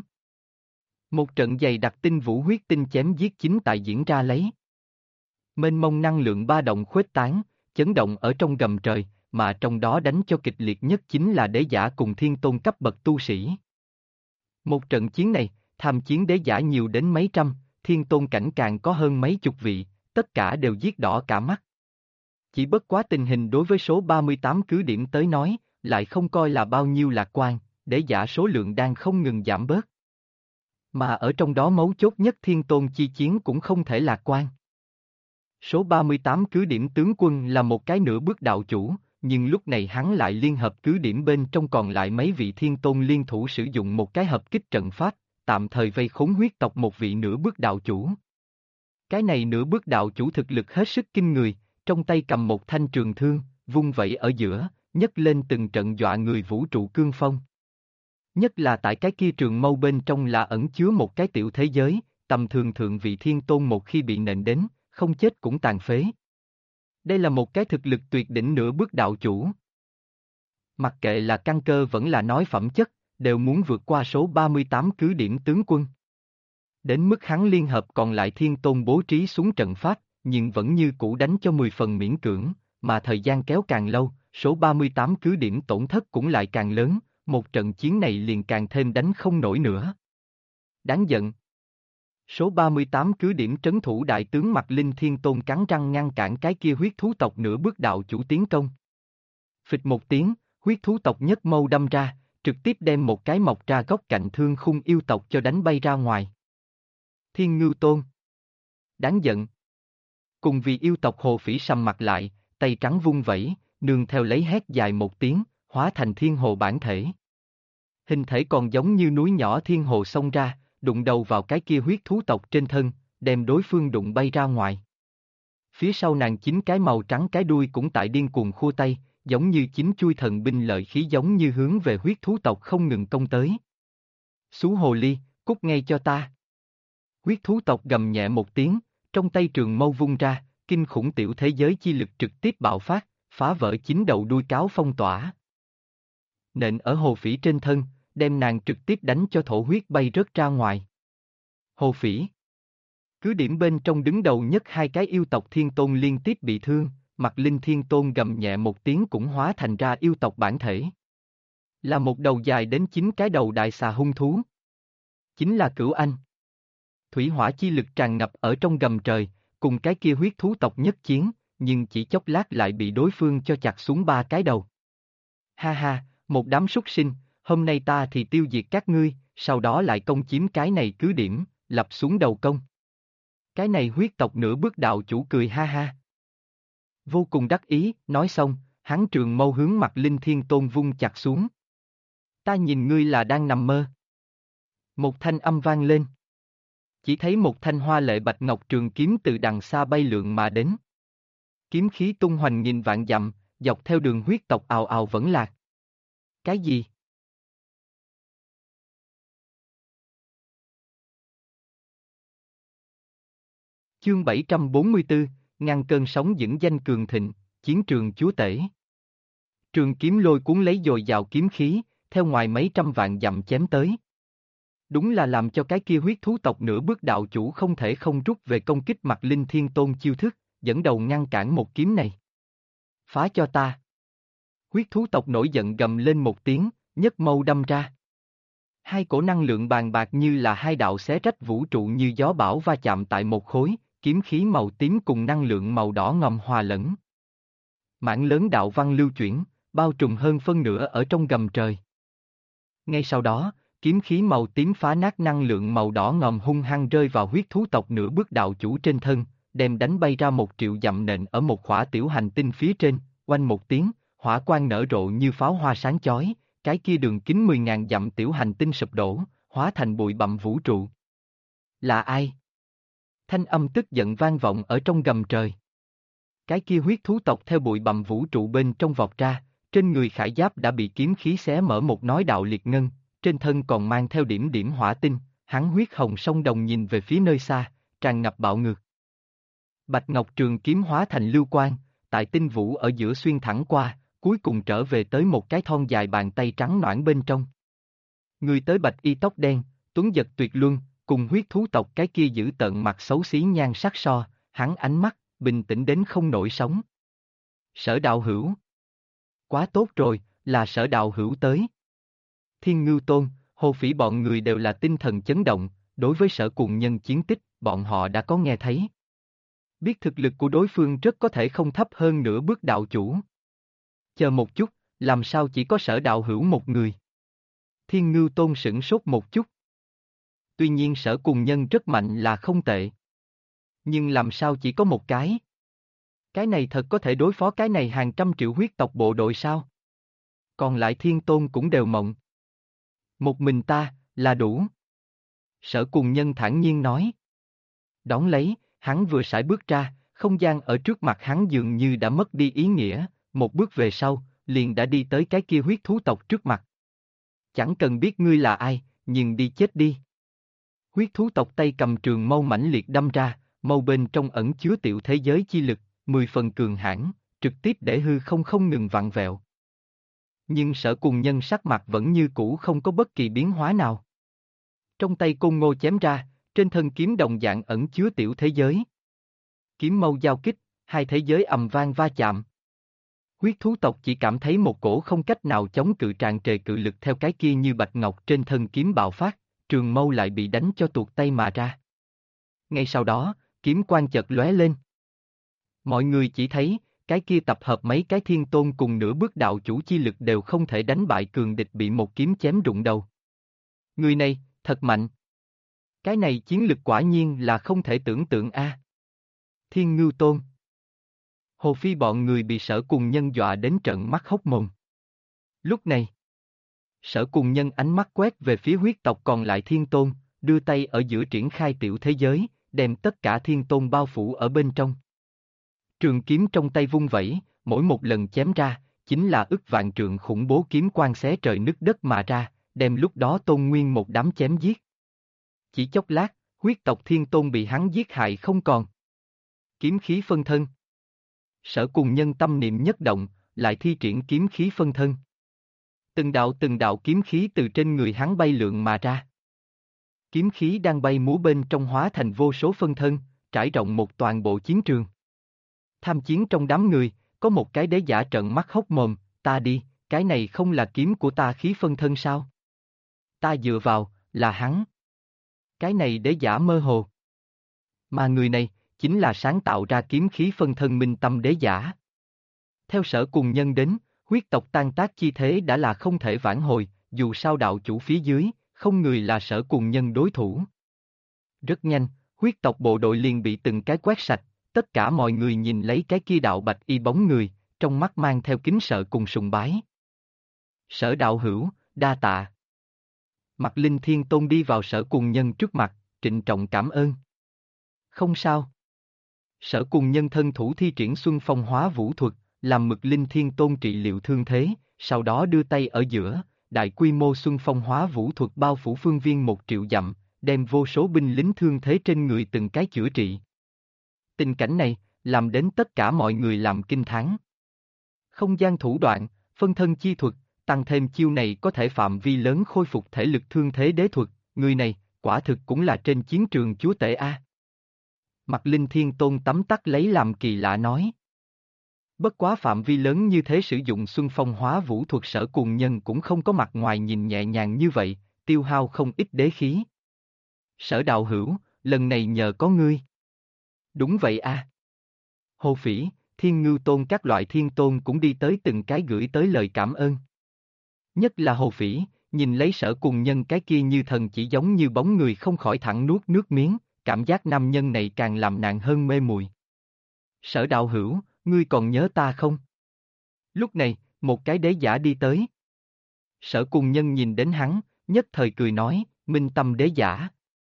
Một trận dày đặc tinh vũ huyết tinh chém giết chính tại diễn ra lấy. Mênh mông năng lượng ba động khuếch tán, chấn động ở trong gầm trời, mà trong đó đánh cho kịch liệt nhất chính là đế giả cùng thiên tôn cấp bậc tu sĩ. Một trận chiến này, tham chiến đế giả nhiều đến mấy trăm, thiên tôn cảnh càng có hơn mấy chục vị, tất cả đều giết đỏ cả mắt. Chỉ bất quá tình hình đối với số 38 cứ điểm tới nói, lại không coi là bao nhiêu lạc quan, đế giả số lượng đang không ngừng giảm bớt. Mà ở trong đó mấu chốt nhất thiên tôn chi chiến cũng không thể lạc quan. Số 38 cứ điểm tướng quân là một cái nửa bước đạo chủ, nhưng lúc này hắn lại liên hợp cứ điểm bên trong còn lại mấy vị thiên tôn liên thủ sử dụng một cái hợp kích trận pháp, tạm thời vây khốn huyết tộc một vị nửa bước đạo chủ. Cái này nửa bước đạo chủ thực lực hết sức kinh người, trong tay cầm một thanh trường thương, vung vẩy ở giữa, nhấc lên từng trận dọa người vũ trụ cương phong. Nhất là tại cái kia trường mâu bên trong là ẩn chứa một cái tiểu thế giới, tầm thường thượng vị thiên tôn một khi bị nện đến, không chết cũng tàn phế. Đây là một cái thực lực tuyệt đỉnh nửa bước đạo chủ. Mặc kệ là căn cơ vẫn là nói phẩm chất, đều muốn vượt qua số 38 cứ điểm tướng quân. Đến mức hắn liên hợp còn lại thiên tôn bố trí xuống trận pháp, nhưng vẫn như cũ đánh cho 10 phần miễn cưỡng, mà thời gian kéo càng lâu, số 38 cứ điểm tổn thất cũng lại càng lớn, một trận chiến này liền càng thêm đánh không nổi nữa. Đáng giận. Số 38 cứ điểm trấn thủ đại tướng Mạc Linh Thiên Tôn cắn răng ngăn cản cái kia huyết thú tộc nửa bước đạo chủ tiến công. Phịch một tiếng, huyết thú tộc nhất mâu đâm ra, trực tiếp đem một cái mọc ra góc cạnh thương khung yêu tộc cho đánh bay ra ngoài. Thiên Ngưu Tôn. Đáng giận. Cùng vì yêu tộc Hồ Phỉ sầm mặt lại, tay trắng vung vẩy, nương theo lấy hét dài một tiếng, hóa thành thiên hồ bản thể. Hình thể còn giống như núi nhỏ thiên hồ xông ra, đụng đầu vào cái kia huyết thú tộc trên thân, đem đối phương đụng bay ra ngoài. Phía sau nàng 9 cái màu trắng cái đuôi cũng tại điên cuồng khua tay, giống như 9 chui thần binh lợi khí giống như hướng về huyết thú tộc không ngừng công tới. Xú hồ ly, cút ngay cho ta. Huyết thú tộc gầm nhẹ một tiếng, trong tay trường mâu vung ra, kinh khủng tiểu thế giới chi lực trực tiếp bạo phát, phá vỡ 9 đầu đuôi cáo phong tỏa. Nện ở Hồ Phỉ trên thân, đem nàng trực tiếp đánh cho thổ huyết bay rớt ra ngoài. Hồ Phỉ. Cứ điểm bên trong đứng đầu nhất 2 cái yêu tộc thiên tôn liên tiếp bị thương, Mạc Linh Thiên Tôn gầm nhẹ một tiếng cũng hóa thành ra yêu tộc bản thể. Là một đầu dài đến 9 cái đầu đại xà hung thú. Chính là Cửu Anh. Thủy hỏa chi lực tràn ngập ở trong gầm trời, cùng cái kia huyết thú tộc nhất chiến, nhưng chỉ chốc lát lại bị đối phương cho chặt xuống 3 cái đầu. Ha ha, một đám súc sinh, hôm nay ta thì tiêu diệt các ngươi, sau đó lại công chiếm cái này cứ điểm, lập xuống đầu công. Cái này huyết tộc nửa bước đạo chủ cười ha ha. Vô cùng đắc ý, nói xong, hắn trường mâu hướng Mạc Linh Thiên Tôn vung chặt xuống. Ta nhìn ngươi là đang nằm mơ. Một thanh âm vang lên. Chỉ thấy một thanh hoa lệ bạch ngọc trường kiếm từ đằng xa bay lượn mà đến. Kiếm khí tung hoành nghìn vạn dặm, dọc theo đường huyết tộc ào ào vẫn lạc. Cái gì? Chương 744, ngăn cơn sóng dững danh cường thịnh, chiến trường chúa tể. Trường kiếm lôi cuốn lấy dồi dào kiếm khí, theo ngoài mấy trăm vạn dặm chém tới. Đúng là làm cho cái kia huyết thú tộc nửa bước đạo chủ không thể không rút về công kích Mạc Linh Thiên Tôn chiêu thức, dẫn đầu ngăn cản một kiếm này. Phá cho ta. Huyết thú tộc nổi giận gầm lên một tiếng, nhất mâu đâm ra. 2 cổ năng lượng bàn bạc như là 2 đạo xé rách vũ trụ như gió bão va chạm tại một khối, kiếm khí màu tím cùng năng lượng màu đỏ ngầm hòa lẫn. Mảng lớn đạo văn lưu chuyển, bao trùm hơn phân nửa ở trong gầm trời. Ngay sau đó, kiếm khí màu tím phá nát năng lượng màu đỏ ngòm hung hăng rơi vào huyết thú tộc nửa bước đạo chủ trên thân, đem đánh bay ra 1 triệu dặm nện ở một khỏa tiểu hành tinh phía trên, oanh một tiếng, hỏa quang nở rộ như pháo hoa sáng chói, cái kia đường kính 10.000 dặm tiểu hành tinh sụp đổ, hóa thành bụi bặm vũ trụ. Là ai? Thanh âm tức giận vang vọng ở trong gầm trời. Cái kia huyết thú tộc theo bụi bặm vũ trụ bên trong vọt ra, trên người khải giáp đã bị kiếm khí xé mở một nói đạo liệt ngân, trên thân còn mang theo điểm điểm hỏa tinh, hắn huyết hồng song đồng nhìn về phía nơi xa, tràn ngập bạo ngược. Bạch ngọc trường kiếm hóa thành lưu quang, tại tinh vũ ở giữa xuyên thẳng qua, cuối cùng trở về tới một cái thon dài bàn tay trắng nõn bên trong. Người tới bạch y tóc đen, tuấn giật tuyệt luân, cùng huyết thú tộc cái kia giữ tợn mặt xấu xí nhan sắc so, hắn ánh mắt, bình tĩnh đến không nổi sóng. Sở đạo hữu. Quá tốt rồi, là Sở đạo hữu tới. Thiên Ngưu Tôn, Hồ Phỉ bọn người đều là tinh thần chấn động, đối với Sở Cuồng Nhân chiến tích, bọn họ đã có nghe thấy. Biết thực lực của đối phương rất có thể không thấp hơn nửa bước đạo chủ. Chờ một chút, làm sao chỉ có Sở đạo hữu một người? Thiên Ngưu Tôn sửng sốt một chút. Tuy nhiên Sở Cuồng Nhân rất mạnh là không tệ. Nhưng làm sao chỉ có một cái? Cái này thật có thể đối phó cái này hàng trăm triệu huyết tộc bộ đội sao? Còn lại Thiên Tôn cũng đều mộng. Một mình ta, là đủ. Sở Cuồng Nhân thản nhiên nói. Đón lấy, hắn vừa sải bước ra, không gian ở trước mặt hắn dường như đã mất đi ý nghĩa, một bước về sau, liền đã đi tới cái kia huyết thú tộc trước mặt. Chẳng cần biết ngươi là ai, nhưng đi chết đi. Huyết thú tộc tay cầm trường mâu mãnh liệt đâm ra, mâu bên trong ẩn chứa tiểu thế giới chi lực, 10 phần cường hãn, trực tiếp để hư không ngừng vặn vẹo. Nhưng Sở Cùng Nhân sắc mặt vẫn như cũ không có bất kỳ biến hóa nào. Trong tay Côn Ngô chém ra, trên thân kiếm đồng dạng ẩn chứa tiểu thế giới. Kiếm mâu giao kích, hai thế giới ầm vang va chạm. Huyết thú tộc chỉ cảm thấy một cổ không cách nào chống cự tràn trề cự lực theo cái kia như bạch ngọc trên thân kiếm bạo phát, trường mâu lại bị đánh cho tuột tay mà ra. Ngay sau đó, kiếm quang chợt lóe lên. Mọi người chỉ thấy, cái kia tập hợp mấy cái thiên tôn cùng nửa bước đạo chủ chi lực đều không thể đánh bại cường địch bị một kiếm chém rụng đầu. Người này, thật mạnh. Cái này chiến lực quả nhiên là không thể tưởng tượng a. Thiên Ngưu Tôn. Hồ Phi bọn người bị Sở Cùng Nhân dọa đến trợn mắt hốc mồm. Lúc này, Sở Cùng Nhân ánh mắt quét về phía huyết tộc còn lại thiên tôn, đưa tay ở giữa triển khai tiểu thế giới, đem tất cả thiên tôn bao phủ ở bên trong. Trường kiếm trong tay vung vẩy, mỗi một lần chém ra, chính là ức vạn trượng khủng bố kiếm quang xé trời nứt đất mà ra, đem lúc đó Tôn Nguyên một đám chém giết. Chỉ chốc lát, huyết tộc thiên tôn bị hắn giết hại không còn. Kiếm khí phân thân. Sở Cùng Nhân tâm niệm nhất động, lại thi triển kiếm khí phân thân. Từng đạo kiếm khí từ trên người hắn bay lượn mà ra. Kiếm khí đang bay múa bên trong hóa thành vô số phân thân, trải rộng một toàn bộ chiến trường. Tham chiến trong đám người, có một cái đế giả trợn mắt hốc mồm, ta đi, cái này không là kiếm của ta khí phân thân sao? Ta dựa vào, là hắn. Cái này đế giả mơ hồ. Mà người này, chính là sáng tạo ra kiếm khí phân thân minh tâm đế giả. Theo Sở Cùng Nhân đến, huyết tộc tan tác chi thế đã là không thể vãn hồi, dù sao đạo chủ phía dưới, không người là Sở Cùng Nhân đối thủ. Rất nhanh, huyết tộc bộ đội liền bị từng cái quét sạch, tất cả mọi người nhìn lấy cái kia đạo bạch y bóng người, trong mắt mang theo kính sợ cùng sùng bái. Sở đạo hữu, đa tạ. Mặt Linh Thiên Tôn đi vào Sở Cùng Nhân trước mặt, trịnh trọng cảm ơn. Không sao. Sở Cùng Nhân thân thủ thi triển Xuân Phong Hóa Vũ thuật, làm Mực Linh Thiên Tôn trị liệu thương thế, sau đó đưa tay ở giữa, đại quy mô Xuân Phong Hóa Vũ thuật bao phủ phương viên 1.000.000 dặm, đem vô số binh lính thương thế trên người từng cái chữa trị. Tình cảnh này, làm đến tất cả mọi người làm kinh thán. Không gian thủ đoạn, phân thân chi thuật, tăng thêm chiêu này có thể phạm vi lớn khôi phục thể lực thương thế đế thuật, người này, quả thực cũng là trên chiến trường chúa tể a. Mặt Linh Thiên Tôn tấm tắc lấy làm kỳ lạ nói. Bất quá phạm vi lớn như thế sử dụng Xuân Phong Hóa Vũ thuật Sở Cùng Nhân cũng không có mặt ngoài nhìn nhẹ nhàng như vậy, tiêu hao không ít đế khí. Sở đạo hữu, lần này nhờ có ngươi. Đúng vậy a. Hồ Phỉ, Thiên Ngưu Tôn các loại thiên tôn cũng đi tới từng cái gửi tới lời cảm ơn. Nhất là Hồ Phỉ, nhìn lấy Sở Cùng Nhân cái kia như thần chỉ giống như bóng người không khỏi thẳng nuốt nước miếng, cảm giác nam nhân này càng làm nàng hơn mê muội. Sở đạo hữu, ngươi còn nhớ ta không? Lúc này, một cái đế giả đi tới. Sở Cùng Nhân nhìn đến hắn, nhất thời cười nói, Minh Tâm đế giả.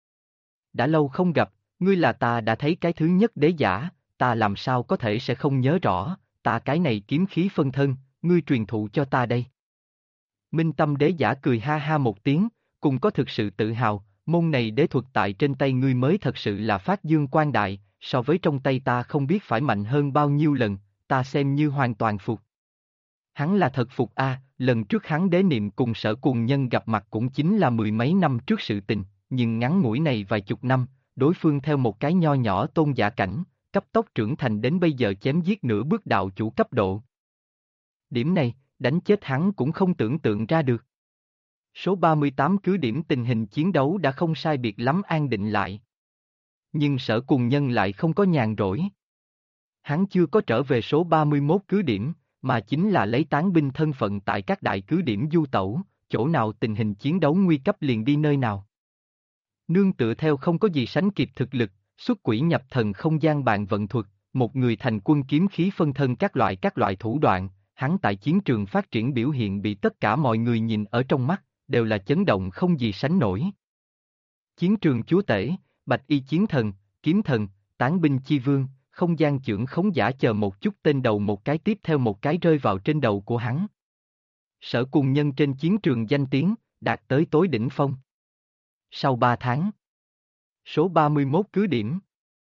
Đã lâu không gặp, ngươi là ta đã thấy cái thứ nhất đế giả, ta làm sao có thể sẽ không nhớ rõ, ta cái này kiếm khí phân thân, ngươi truyền thụ cho ta đây. Minh Tâm đế giả cười ha ha một tiếng, cùng có thực sự tự hào, môn này đế thuật tại trên tay ngươi mới thật sự là phát dương quang đại, so với trong tay ta không biết phải mạnh hơn bao nhiêu lần, ta xem như hoàn toàn phục. Hắn là thật phục a, lần trước hắn đế niệm cùng Sở Cùng Nhân gặp mặt cũng chính là mười mấy năm trước sự tình, nhưng ngắn ngủi này vài chục năm, đối phương theo một cái nho nhỏ tôn giả cảnh, cấp tốc trưởng thành đến bây giờ chém giết nửa bước đạo chủ cấp độ. Điểm này, đánh chết hắn cũng không tưởng tượng ra được. Số 38 cứ điểm tình hình chiến đấu đã không sai biệt lắm an định lại. Nhưng Sở Cùng Nhân lại không có nhàn rỗi. Hắn chưa có trở về số 31 cứ điểm, mà chính là lấy tán binh thân phận tại các đại cứ điểm du tẩu, chỗ nào tình hình chiến đấu nguy cấp liền đi nơi nào. Nương tựa theo không có gì sánh kịp thực lực, xuất quỷ nhập thần không gian bàn vận thuật, một người thành quân kiếm khí phân thân các loại thủ đoạn, hắn tại chiến trường phát triển biểu hiện bị tất cả mọi người nhìn ở trong mắt, đều là chấn động không gì sánh nổi. Chiến trường chúa tể, bạch y chiến thần, kiếm thần, tán binh chi vương, không gian chưởng khống giả chờ một chút tên đầu một cái tiếp theo một cái rơi vào trên đầu của hắn. Sở Cùng Nhân trên chiến trường danh tiếng, đạt tới tối đỉnh phong. Sau 3 tháng, số 31 cứ điểm.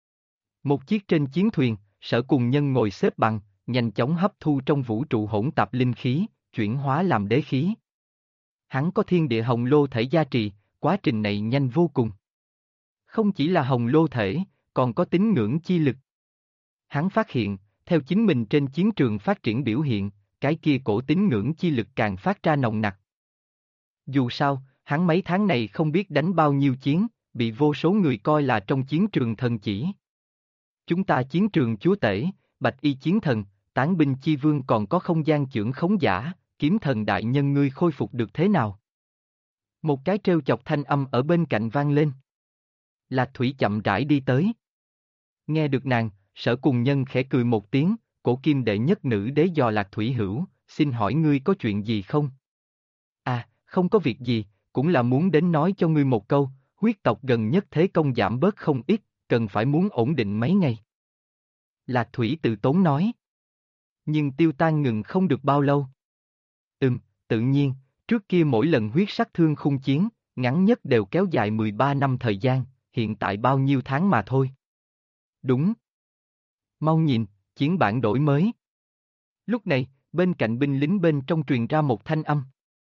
Một chiếc trên chiến thuyền, Sở Cùng Nhân ngồi xếp bằng, nhanh chóng hấp thu trong vũ trụ hỗn tạp linh khí, chuyển hóa làm đế khí. Hắn có thiên địa hồng lô thể gia trì, quá trình này nhanh vô cùng. Không chỉ là hồng lô thể, còn có tín ngưỡng chi lực. Hắn phát hiện, theo chính mình trên chiến trường phát triển biểu hiện, cái kia cổ tín ngưỡng chi lực càng phát ra nồng nặc. Dù sao, hắn mấy tháng này không biết đánh bao nhiêu chiến, bị vô số người coi là trong chiến trường thần chỉ. Chúng ta chiến trường chúa tể, bạch y chiến thần, tán binh chi vương còn có không gian chưởng khống giả, kiếm thần đại nhân ngươi khôi phục được thế nào? Một cái trêu chọc thanh âm ở bên cạnh vang lên. Lạc Thủy chậm rãi đi tới. Nghe được nàng, Sở Cùng Nhân khẽ cười một tiếng, cổ kim đệ nhất nữ đế dò Lạc Thủy hữu, xin hỏi ngươi có chuyện gì không? À, không có việc gì, cũng là muốn đến nói cho ngươi một câu, huyết tộc gần nhất thế công giảm bớt không ít, cần phải muốn ổn định mấy ngày. Lạc Thủy tự tốn nói. Nhưng tiêu tan ngừng không được bao lâu. Tự nhiên, trước kia mỗi lần huyết sắc thương khung chiến, ngắn nhất đều kéo dài 13 năm thời gian, hiện tại bao nhiêu tháng mà thôi. Đúng. Mau nhìn, chiến bản đổi mới. Lúc này, bên cạnh binh lính bên trong truyền ra một thanh âm.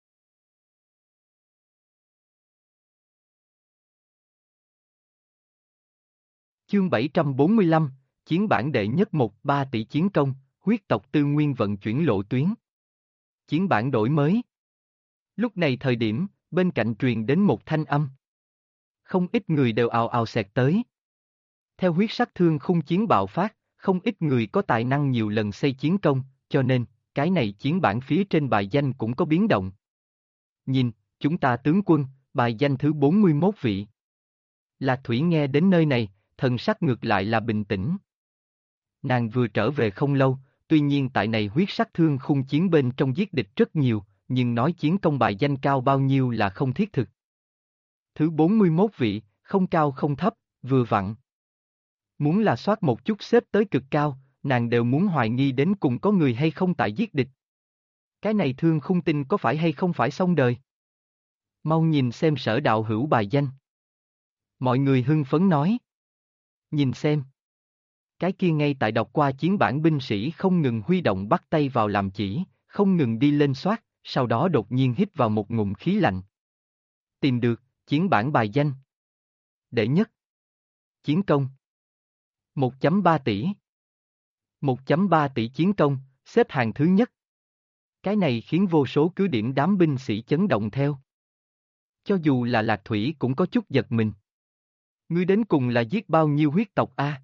Chương 745, chiến bản đệ nhất 1-3 tỷ chiến công, huyết tộc tư nguyên vận chuyển lộ tuyến. Chiến bản đổi mới. Lúc này thời điểm, bên cạnh truyền đến một thanh âm. Không ít người đều ào ào xẹt tới. Theo huyết sắc thương khung chiến bạo phát, không ít người có tài năng nhiều lần xây chiến công, cho nên, cái này chiến bản phía trên bài danh cũng có biến động. Nhìn, chúng ta tướng quân, bài danh thứ 41 vị. Lạc Thủy nghe đến nơi này, thần sắc ngược lại là bình tĩnh. Nàng vừa trở về không lâu, tuy nhiên tại này huyết sắc thương khung chiến bên trong giết địch rất nhiều, nhưng nói chiến công bài danh cao bao nhiêu là không thiết thực. Thứ 41 vị, không cao không thấp, vừa vặn. Muốn là soát một chút xếp tới cực cao, nàng đều muốn hoài nghi đến cùng có người hay không tại giết địch. Cái này thương khung tinh có phải hay không phải xong đời? Mau nhìn xem Sở đạo hữu bài danh. Mọi người hưng phấn nói. Nhìn xem. Cái kia ngay tại đọc qua chiến bản binh sĩ không ngừng huy động bắt tay vào làm chỉ, không ngừng đi lên soát, sau đó đột nhiên hít vào một ngụm khí lạnh. Tìm được, chiến bản bài danh. Đệ nhất. Chiến công. 1.3 tỷ. 1.3 tỷ chiến công, xếp hạng thứ nhất. Cái này khiến vô số cứ điểm đám binh sĩ chấn động theo. Cho dù là Lạc Thủy cũng có chút giật mình. Ngươi đến cùng là giết bao nhiêu huyết tộc a?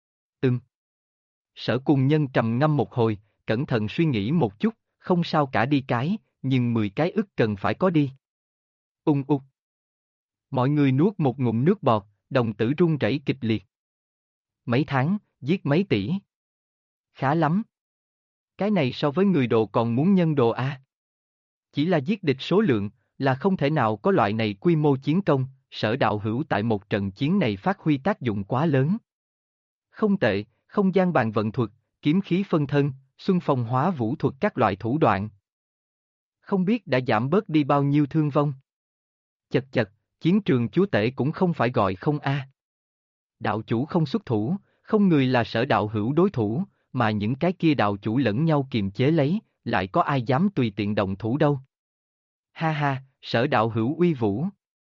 Sở Cùng Nhân trầm ngâm một hồi, cẩn thận suy nghĩ một chút, không sao cả đi cái, nhưng 10 cái ức cần phải có đi. Ung ục. Mọi người nuốt một ngụm nước bọt, đồng tử run rẩy kịch liệt. Mấy tháng, giết mấy tỷ. Khá lắm. Cái này so với người đồ còn muốn nhân đồ a. Chỉ là giết địch số lượng, là không thể nào có loại này quy mô chiến công, Sở đạo hữu tại một trận chiến này phát huy tác dụng quá lớn. Không tệ, không gian bàn vận thuật, kiếm khí phân thân, xuân phong hóa vũ thuật các loại thủ đoạn. Không biết đã giảm bớt đi bao nhiêu thương vong. Chật chật, chiến trường chúa tể cũng không phải gọi không a. Đạo chủ không xuất thủ, không người là Sở đạo hữu đối thủ, mà những cái kia đạo chủ lẫn nhau kiềm chế lấy, lại có ai dám tùy tiện động thủ đâu. Ha ha, Sở đạo hữu uy vũ.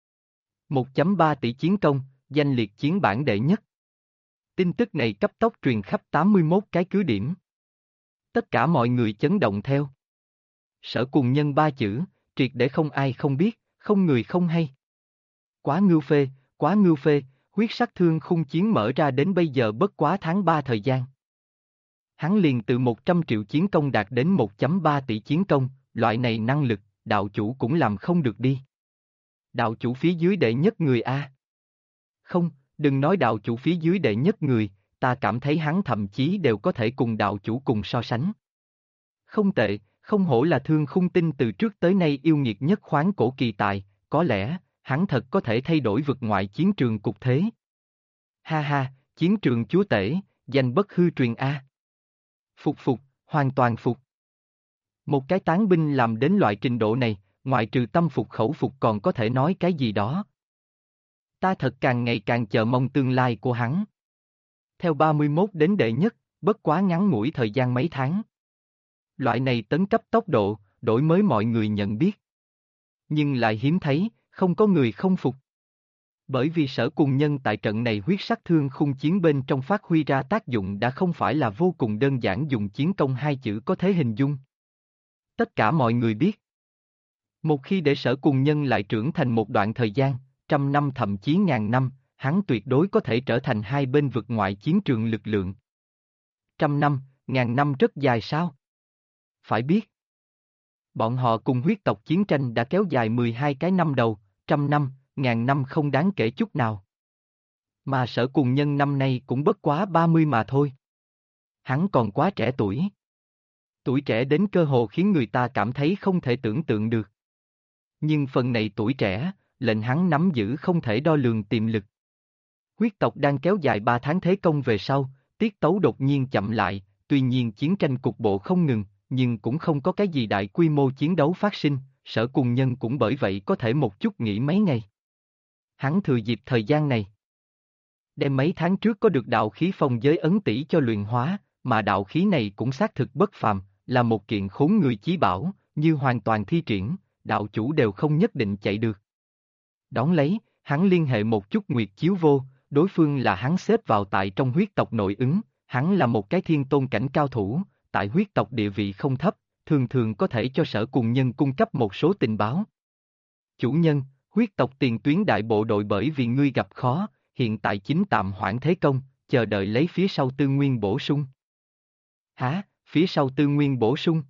1.3 tỷ chiến công, danh liệt chiến bản đệ nhất. Tin tức này cấp tốc truyền khắp 81 cái cứ điểm. Tất cả mọi người chấn động theo. Sở Cùng Nhân 3 chữ, triệt để không ai không biết, không người không hay. Quá ngưu phê, huyết sắc thương khung chiến mở ra đến bây giờ bất quá tháng 3 thời gian. Hắn liền từ 100 triệu chiến công đạt đến 1.3 tỷ chiến công, loại này năng lực, đạo chủ cũng làm không được đi. Đạo chủ phía dưới đệ nhất người a. Không, đừng nói đạo chủ phía dưới đệ nhất người, ta cảm thấy hắn thậm chí đều có thể cùng đạo chủ cùng so sánh. Không tệ, không hổ là thương khung tinh từ trước tới nay yêu nghiệt nhất khoáng cổ kỳ tài, có lẽ, hắn thật có thể thay đổi vực ngoại chiến trường cục thế. Ha ha, chiến trường chúa tể, danh bất hư truyền a. Phục, hoàn toàn phục. Một cái tán binh làm đến loại trình độ này, ngoại trừ tâm phục khẩu phục còn có thể nói cái gì đó. Ta thật càng ngày càng chờ mong tương lai của hắn. Theo 31 đến đệ nhất, bất quá ngắn ngủi thời gian mấy tháng. Loại này tấn cấp tốc độ, đổi mới mọi người nhận biết. Nhưng lại hiếm thấy, không có người không phục. Bởi vì Sở Cùng Nhân tại trận này huyết sắc thương khung chiến bên trong phát huy ra tác dụng đã không phải là vô cùng đơn giản dùng chiến công hai chữ có thể hình dung. Tất cả mọi người biết. Một khi để Sở Cùng Nhân lại trưởng thành một đoạn thời gian, 100 năm thậm chí 1000 năm, hắn tuyệt đối có thể trở thành hai bên vực ngoại chiến trường lực lượng. 100 năm, 1000 năm rất dài sao? Phải biết. Bọn họ cùng huyết tộc chiến tranh đã kéo dài 12 cái năm đầu, 100 năm, 1000 năm không đáng kể chút nào. Mà Sở Cùng Nhân năm nay cũng bất quá 30 mà thôi. Hắn còn quá trẻ tuổi. Tuổi trẻ đến cơ hồ khiến người ta cảm thấy không thể tưởng tượng được. Nhưng phần này tuổi trẻ, lệnh hắn nắm giữ không thể đo lường tiềm lực. Huyết tộc đang kéo dài 3 tháng thế công về sau, tiết tấu đột nhiên chậm lại, tuy nhiên chiến tranh cục bộ không ngừng, nhưng cũng không có cái gì đại quy mô chiến đấu phát sinh, Sở Cùng Nhân cũng bởi vậy có thể một chút nghỉ mấy ngày. Hắn thừa dịp thời gian này, đem mấy tháng trước có được đạo khí phong giới ấn tỷ cho luyện hóa, mà đạo khí này cũng xác thực bất phàm, là một kiện khốn người chí bảo, như hoàn toàn thi triển, đạo chủ đều không nhất định chạy được. Đón lấy, hắn liên hệ một chút Nguyệt Chiếu Vô, đối phương là hắn xếp vào tại trong huyết tộc nội ứng, hắn là một cái thiên tôn cảnh cao thủ, tại huyết tộc địa vị không thấp, thường thường có thể cho Sở Cùng Nhân cung cấp một số tình báo. Chủ nhân, huyết tộc tiền tuyến đại bộ đội bởi vì ngươi gặp khó, hiện tại chính tạm hoãn thế công, chờ đợi lấy phía sau tư nguyên bổ sung. Hả, phía sau tư nguyên bổ sung?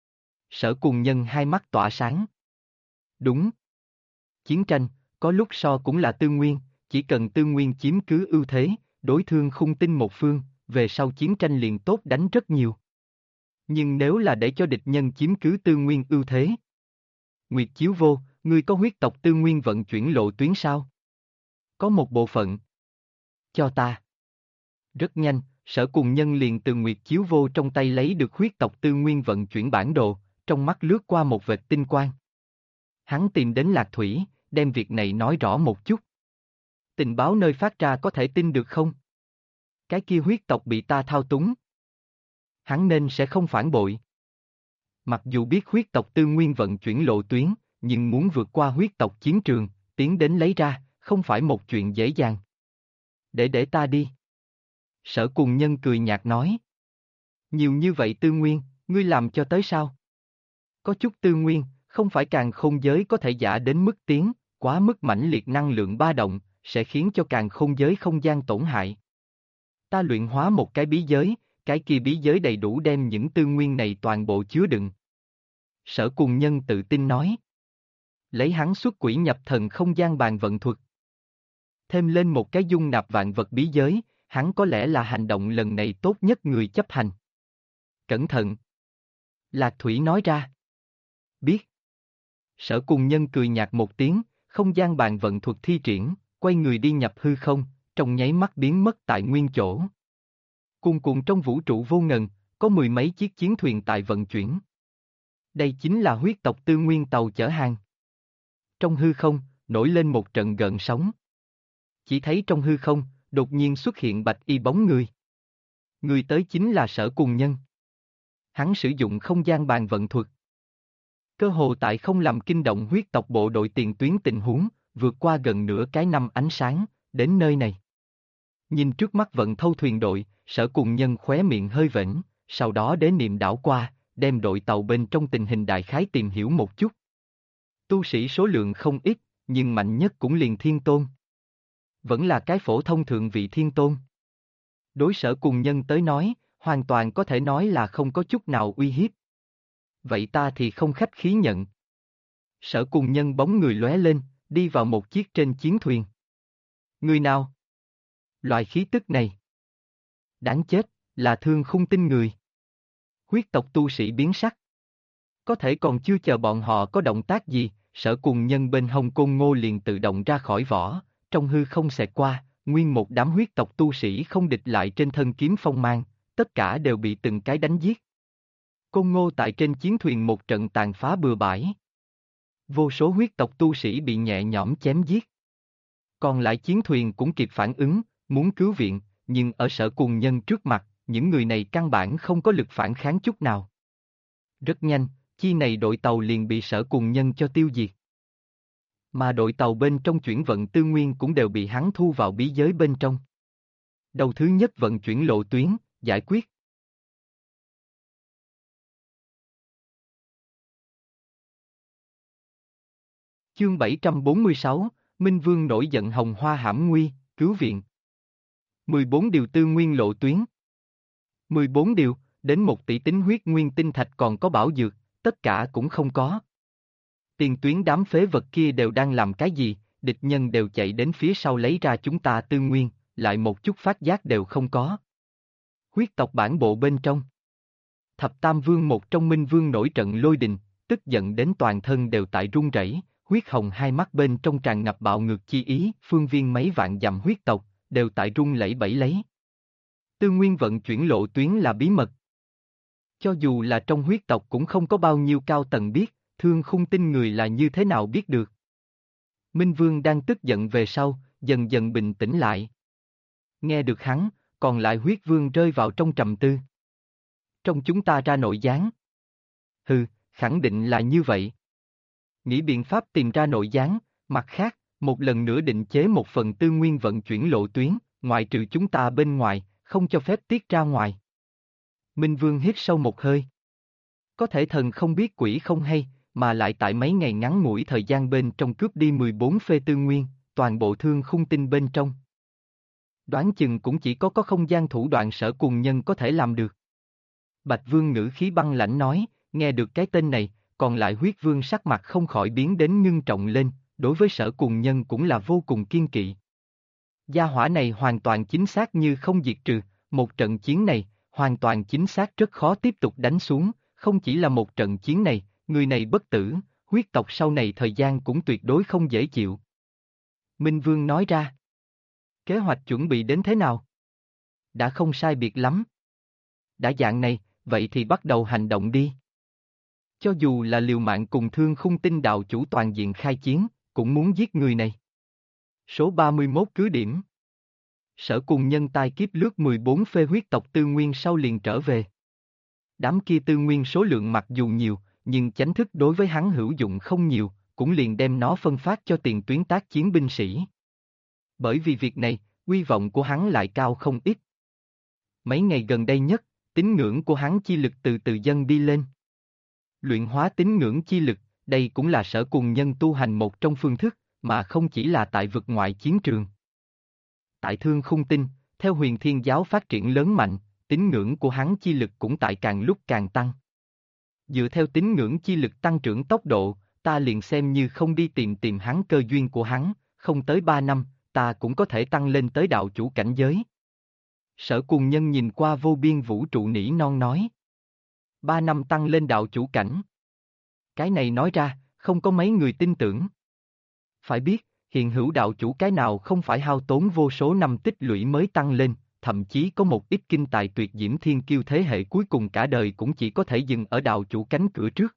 Sở Cùng Nhân hai mắt tỏa sáng. Đúng. Chiến tranh, có lúc so cũng là tư nguyên, chỉ cần tư nguyên chiếm cứ ưu thế, đối thương khung tinh một phương, về sau chiến tranh liền tốt đánh rất nhiều. Nhưng nếu là để cho địch nhân chiếm cứ tư nguyên ưu thế. Nguyệt Chiếu Vô, ngươi có huyết tộc tư nguyên vận chuyển lộ tuyến sao? Có một bộ phận. Cho ta. Rất nhanh, Sở Cùng Nhân liền từ Nguyệt Chiếu Vô trong tay lấy được huyết tộc tư nguyên vận chuyển bản đồ, trong mắt lướt qua một vệt tinh quang. Hắn tìm đến Lạc Thủy, đem việc này nói rõ một chút. Tình báo nơi phát ra có thể tin được không? Cái kia huyết tộc bị ta thao túng. Hắn nên sẽ không phản bội. Mặc dù biết huyết tộc tư nguyên vận chuyển lộ tuyến, nhưng muốn vượt qua huyết tộc chiến trường, tiến đến lấy ra, không phải một chuyện dễ dàng. Để ta đi. Sở Cùng Nhân cười nhạt nói. Nhiều như vậy tư nguyên, ngươi làm cho tới sao? Có chút tư nguyên, không phải càn khôn giới có thể giả đến mức tiến, quá mức mãnh liệt năng lượng ba động, sẽ khiến cho càn khôn giới không gian tổn hại. Ta luyện hóa một cái bí giới, cái kia bí giới đầy đủ đem những tư nguyên này toàn bộ chứa đựng. Sở Cùng Nhân tự tin nói. Lấy hắn xuất quỷ nhập thần không gian bàn vận thuật. Thêm lên một cái dung nạp vạn vật bí giới, hắn có lẽ là hành động lần này tốt nhất người chấp hành. Cẩn thận. Lạc Thủy nói ra. Biết. Sở Cùng Nhân cười nhạt một tiếng, không gian bàn vận thuật thi triển, quay người đi nhập hư không, trong nháy mắt biến mất tại nguyên chỗ. Cuồn cuộn trong vũ trụ vô ngần, có mười mấy chiếc chiến thuyền tại vận chuyển. Đây chính là huyết tộc tư nguyên tàu chở hàng. Trong hư không, nổi lên một trận gợn sóng. Chỉ thấy trong hư không, đột nhiên xuất hiện bạch y bóng người. Người tới chính là Sở Cùng Nhân. Hắn sử dụng không gian bàn vận thuật. Cơ hồ tại không làm kinh động huyết tộc bộ đội tiền tuyến tình huống, vượt qua gần nửa cái năm ánh sáng, đến nơi này. Nhìn trước mắt vận thâu thuyền đội, Sở Cùng Nhân khóe miệng hơi vểnh, sau đó đế niệm đảo qua, đem đội tàu bên trong tình hình đại khái tìm hiểu một chút. Tu sĩ số lượng không ít, nhưng mạnh nhất cũng liền thiên tôn. Vẫn là cái phổ thông thượng vị thiên tôn. Đối Sở Cùng Nhân tới nói, hoàn toàn có thể nói là không có chút nào uy hiếp. Vậy ta thì không khách khí nhận. Sở Cùng Nhân bóng người lóe lên, đi vào một chiếc trên chiến thuyền. Người nào? Loại khí tức này. Đáng chết, là thương khung tinh người. Huyết tộc tu sĩ biến sắc. Có thể còn chưa chờ bọn họ có động tác gì, Sở Cùng Nhân bên hông Côn Ngô liền tự động ra khỏi vỏ, trong hư không xẹt qua, nguyên một đám huyết tộc tu sĩ không địch lại trên thân kiếm phong mang, tất cả đều bị từng cái đánh giết. Côn Ngô tại trên chiến thuyền một trận tàn phá bừa bãi. Vô số huyết tộc tu sĩ bị nhẹ nhõm chém giết. Còn lại chiến thuyền cũng kịp phản ứng, muốn cứu viện, nhưng ở Sở Cùng Nhân trước mặt, những người này căn bản không có lực phản kháng chút nào. Rất nhanh, chi này đội tàu liền bị Sở Cùng Nhân cho tiêu diệt. Mà đội tàu bên trong chuyển vận tư nguyên cũng đều bị hắn thu vào bí giới bên trong. Đầu thứ nhất vận chuyển lộ tuyến, giải quyết. Chương 746, Minh Vương nổi giận hồng hoa hãm nguy, cứu viện. 14 điều tư nguyên lộ tuyến. 14 điều, đến 1 tỷ tính huyết nguyên tinh thạch còn có bảo dược, tất cả cũng không có. Tiền tuyến đám phế vật kia đều đang làm cái gì, địch nhân đều chạy đến phía sau lấy ra chúng ta tư nguyên, lại một chút phát giác đều không có. Huyết tộc bản bộ bên trong. Thập Tam Vương một trong Minh Vương nổi trận lôi đình, tức giận đến toàn thân đều tại run rẩy, huyết hồng hai mắt bên trong tràn ngập bạo ngược chi ý, phương viên mấy vạn dặm huyết tộc, đều tại run lẩy bẩy lấy. Tư nguyên vận chuyển lộ tuyến là bí mật. Cho dù là trong huyết tộc cũng không có bao nhiêu cao tầng biết, Thương Khung Tinh người là như thế nào biết được. Minh Vương đang tức giận về sau, dần dần bình tĩnh lại. Nghe được hắn, còn lại huyết vương rơi vào trong trầm tư. Trong chúng ta ra nội gián. Hừ, khẳng định là như vậy. Nghĩ biện pháp tìm ra nội gián, mặt khác, một lần nữa định chế một phần tư nguyên vận chuyển lộ tuyến, ngoại trừ chúng ta bên ngoài, không cho phép tiết ra ngoài. Minh Vương hít sâu một hơi. Có thể thần không biết quỷ không hay, mà lại tại mấy ngày ngắn ngủi thời gian bên trong cướp đi 14 phê tư nguyên, toàn bộ Thương Khung Tinh bên trong. Đoán chừng cũng chỉ có không gian thủ đoạn Sở Cùng Nhân có thể làm được. Bạch Vương ngữ khí băng lãnh nói, nghe được cái tên này, còn lại huyết vương sắc mặt không khỏi biến đến ngưng trọng lên, đối với Sở Cùng Nhân cũng là vô cùng kiên kỵ. Gia hỏa này hoàn toàn chính xác như không diệt trừ, một trận chiến này, hoàn toàn chính xác rất khó tiếp tục đánh xuống, không chỉ là một trận chiến này, người này bất tử, huyết tộc sau này thời gian cũng tuyệt đối không dễ chịu. Minh Vương nói ra. Kế hoạch chuẩn bị đến thế nào? Đã không sai biệt lắm. Đã dạng này, vậy thì bắt đầu hành động đi. Cho dù là liều mạng cùng Thương Khung Tinh đạo chủ toàn diện khai chiến, cũng muốn giết người này. Số 31 cứ điểm. Sở Cùng Nhân tai kiếp lướt 14 phê huyết tộc tư nguyên sau liền trở về. Đám kia tư nguyên số lượng mặc dù nhiều, nhưng chánh thức đối với hắn hữu dụng không nhiều, cũng liền đem nó phân phát cho tiền tuyến tác chiến binh sĩ. Bởi vì việc này, uy vọng của hắn lại cao không ít. Mấy ngày gần đây nhất, tín ngưỡng của hắn chi lực từ từ dâng đi lên. Luyện hóa tín ngưỡng chi lực, đây cũng là Sở Cùng Nhân tu hành một trong phương thức, mà không chỉ là tại vực ngoại chiến trường. Tại Thương Khung Tinh, theo Huyền Thiên Giáo phát triển lớn mạnh, tín ngưỡng của hắn chi lực cũng tại càng lúc càng tăng. Dựa theo tín ngưỡng chi lực tăng trưởng tốc độ, ta liền xem như không đi tìm hắn cơ duyên của hắn, không tới 3 năm, ta cũng có thể tăng lên tới đạo chủ cảnh giới. Sở Cùng Nhân nhìn qua vô biên vũ trụ nỉ non nói. 3 năm tăng lên đạo chủ cảnh. Cái này nói ra, không có mấy người tin tưởng. Phải biết, hiện hữu đạo chủ cái nào không phải hao tốn vô số năm tích lũy mới tăng lên, thậm chí có một ít kinh tài tuyệt diễm thiên kiêu thế hệ cuối cùng cả đời cũng chỉ có thể dừng ở đạo chủ cánh cửa trước.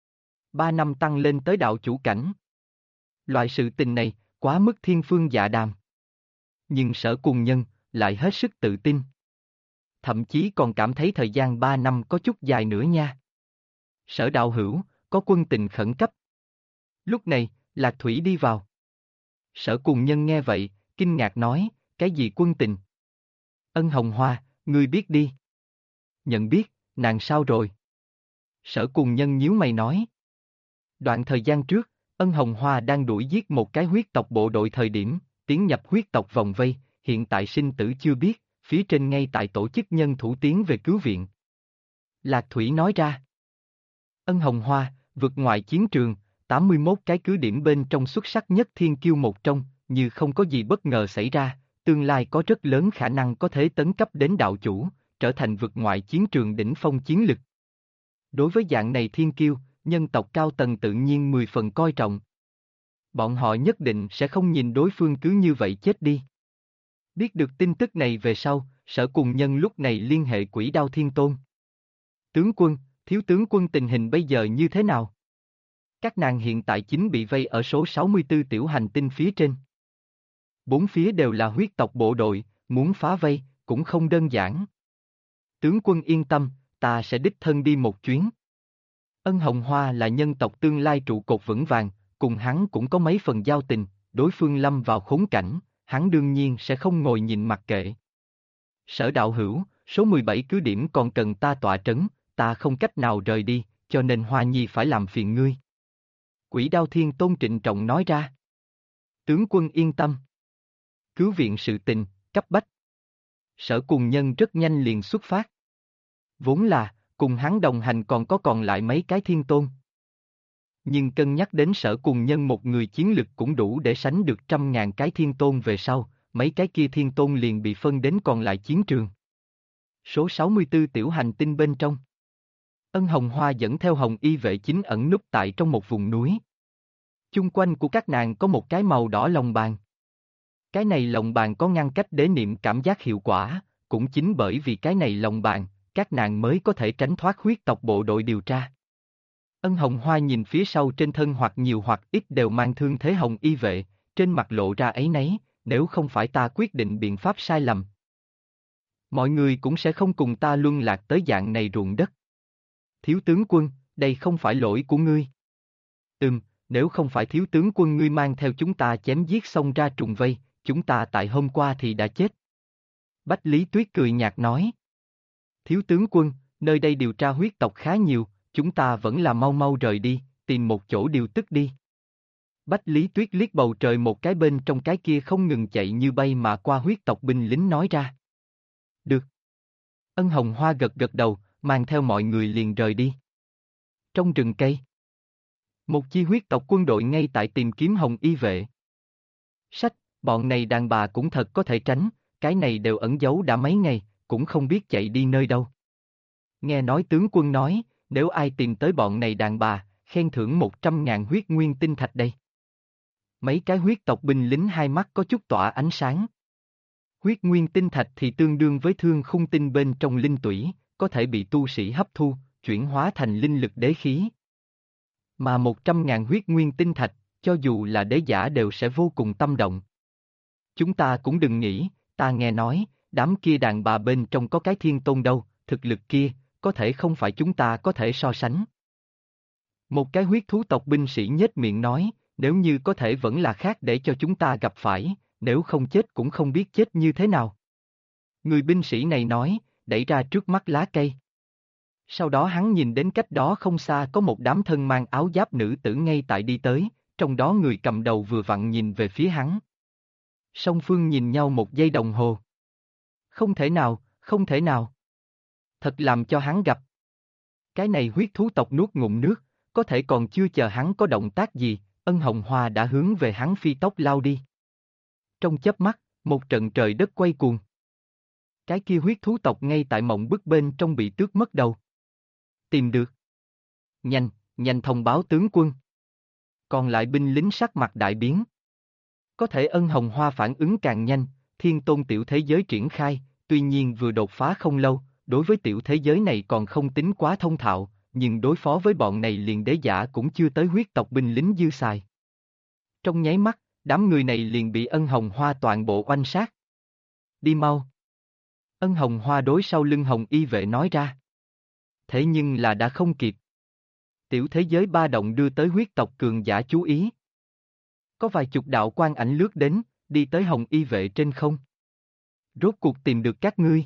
3 năm tăng lên tới đạo chủ cảnh. Loại sự tình này, quá mức thiên phương dạ đàm. Nhưng Sở Cùng Nhân, lại hết sức tự tin. Thậm chí còn cảm thấy thời gian 3 năm có chút dài nữa nha. Sở đạo hữu, có quân tình khẩn cấp. Lúc này, Lạc Thủy đi vào. Sở Cùng Nhân nghe vậy, kinh ngạc nói, cái gì quân tình? Ân Hồng Hoa, ngươi biết đi. Nhận biết, nàng sao rồi? Sở Cùng Nhân nhíu mày nói. Đoạn thời gian trước, Ân Hồng Hoa đang đuổi giết một cái huyết tộc bộ đội thời điểm, tiến nhập huyết tộc vòng vây, hiện tại sinh tử chưa biết, phía trên ngay tại tổ chức nhân thủ tiến về cứu viện. Lạc Thủy nói ra. Ân Hồng Hoa, vượt ngoài chiến trường, 81 cái cứ điểm bên trong xuất sắc nhất thiên kiêu một trong, như không có gì bất ngờ xảy ra, tương lai có rất lớn khả năng có thể tấn cấp đến đạo chủ, trở thành vượt ngoại chiến trường đỉnh phong chiến lực. Đối với dạng này thiên kiêu, nhân tộc cao tầng tự nhiên 10 phần coi trọng. Bọn họ nhất định sẽ không nhìn đối phương cứ như vậy chết đi. Biết được tin tức này về sau, Sở Cùng Nhân lúc này liên hệ Quỷ Đao Thiên Tôn. Tướng quân, thiếu tướng quân tình hình bây giờ như thế nào? Các nàng hiện tại chính bị vây ở số 64 tiểu hành tinh phía trên. 4 phía đều là huyết tộc bộ đội, muốn phá vây, cũng không đơn giản. Tướng quân yên tâm, ta sẽ đích thân đi một chuyến. Ân Hồng Hoa là nhân tộc tương lai trụ cột vững vàng, cùng hắn cũng có mấy phần giao tình, đối phương lâm vào khốn cảnh, hắn đương nhiên sẽ không ngồi nhìn mặc kệ. Sở đạo hữu, số 17 cứ điểm còn cần ta tọa trấn, ta không cách nào rời đi, cho nên Hoa Nhi phải làm phiền ngươi. Quỷ Đao Thiên Tôn trịnh trọng nói ra. Tướng quân yên tâm. Cứu viện sự tình, cấp bách. Sở Cùng Nhân rất nhanh liền xuất phát. Vốn là, cùng hắn đồng hành còn lại mấy cái thiên tôn. Nhưng cân nhắc đến Sở Cùng Nhân một người chiến lực cũng đủ để sánh được 100.000 cái thiên tôn về sau, mấy cái kia thiên tôn liền bị phân đến còn lại chiến trường. Số 64 tiểu hành tinh bên trong. Ân Hồng Hoa dẫn theo Hồng Y vệ chính ẩn núp tại trong một vùng núi. Chung quanh của các nàng có một cái màu đỏ lồng bàn. Cái này lồng bàn có ngăn cách đế niệm cảm giác hiệu quả, cũng chính bởi vì cái này lồng bàn, các nàng mới có thể tránh thoát huyết tộc bộ đội điều tra. Ân Hồng Hoa nhìn phía sau trên thân hoặc nhiều hoặc ít đều mang thương thế Hồng Y vệ, trên mặt lộ ra áy náy, nếu không phải ta quyết định biện pháp sai lầm. Mọi người cũng sẽ không cùng ta luân lạc tới dạng này ruộng đất. Thiếu tướng quân, đây không phải lỗi của ngươi. Nếu không phải thiếu tướng quân ngươi mang theo chúng ta chém giết xông ra trùng vây, chúng ta tại hôm qua thì đã chết. Bách Lý Tuyết cười nhạt nói. Thiếu tướng quân, nơi đây điều tra huyết tộc khá nhiều, chúng ta vẫn là mau mau rời đi, tìm một chỗ điều tức đi. Bách Lý Tuyết liếc bầu trời một cái bên trong cái kia không ngừng chạy như bay mà qua huyết tộc binh lính nói ra. Được. Ân Hồng Hoa gật gật đầu, mang theo mọi người liền rời đi. Trong rừng cây, một chi huyết tộc quân đội ngay tại tìm kiếm Hồng Y vệ. Sách, bọn này đàn bà cũng thật có thể tránh, cái này đều ẩn giấu đã mấy ngày, cũng không biết chạy đi nơi đâu. Nghe nói tướng quân nói, nếu ai tìm tới bọn này đàn bà, khen thưởng 100.000 huyết nguyên tinh thạch đây. Mấy cái huyết tộc binh lính hai mắt có chút tỏa ánh sáng. Huyết nguyên tinh thạch thì tương đương với thương khung tinh bên trong linh tủy, có thể bị tu sĩ hấp thu, chuyển hóa thành linh lực đế khí. Mà 100.000 huyết nguyên tinh thạch, cho dù là đế giả đều sẽ vô cùng tâm động. Chúng ta cũng đừng nghĩ, ta nghe nói, đám kia đàn bà bên trong có cái thiên tôn đâu, thực lực kia, có thể không phải chúng ta có thể so sánh. Một cái huyết thú tộc binh sĩ nhếch miệng nói, nếu như có thể vẫn là khác để cho chúng ta gặp phải, nếu không chết cũng không biết chết như thế nào. Người binh sĩ này nói, đẩy ra trước mắt lá cây. Sau đó hắn nhìn đến cách đó không xa có một đám thân mang áo giáp nữ tử ngay tại đi tới, trong đó người cầm đầu vừa vặn nhìn về phía hắn. Song phương nhìn nhau một giây đồng hồ. Không thể nào, không thể nào. Thật làm cho hắn gặp. Cái này huyết thú tộc nuốt ngụm nước, có thể còn chưa chờ hắn có động tác gì, Ân Hồng Hoa đã hướng về hắn phi tốc lao đi. Trong chớp mắt, một trận trời đất quay cuồng. Cái kia huyết thú tộc ngay tại mộng bức bên trong bị tước mất đầu. Tìm được. Nhanh, nhanh thông báo tướng quân. Còn lại binh lính sắc mặt đại biến. Có thể Ân Hồng Hoa phản ứng càng nhanh, thiên tôn tiểu thế giới triển khai, tuy nhiên vừa đột phá không lâu, đối với tiểu thế giới này còn không tính quá thông thạo, nhưng đối phó với bọn này liền đế giả cũng chưa tới huyết tộc binh lính dư xài. Trong nháy mắt, đám người này liền bị Ân Hồng Hoa toàn bộ oanh sát. Đi mau. Ân Hồng Hoa đối sau lưng Hồng Y vệ nói ra. Thế nhưng là đã không kịp. Tiểu thế giới ba động đưa tới huyết tộc cường giả chú ý. Có vài chục đạo quang ảnh lướt đến, đi tới Hồng Y vệ trên không. Rốt cuộc tìm được các ngươi.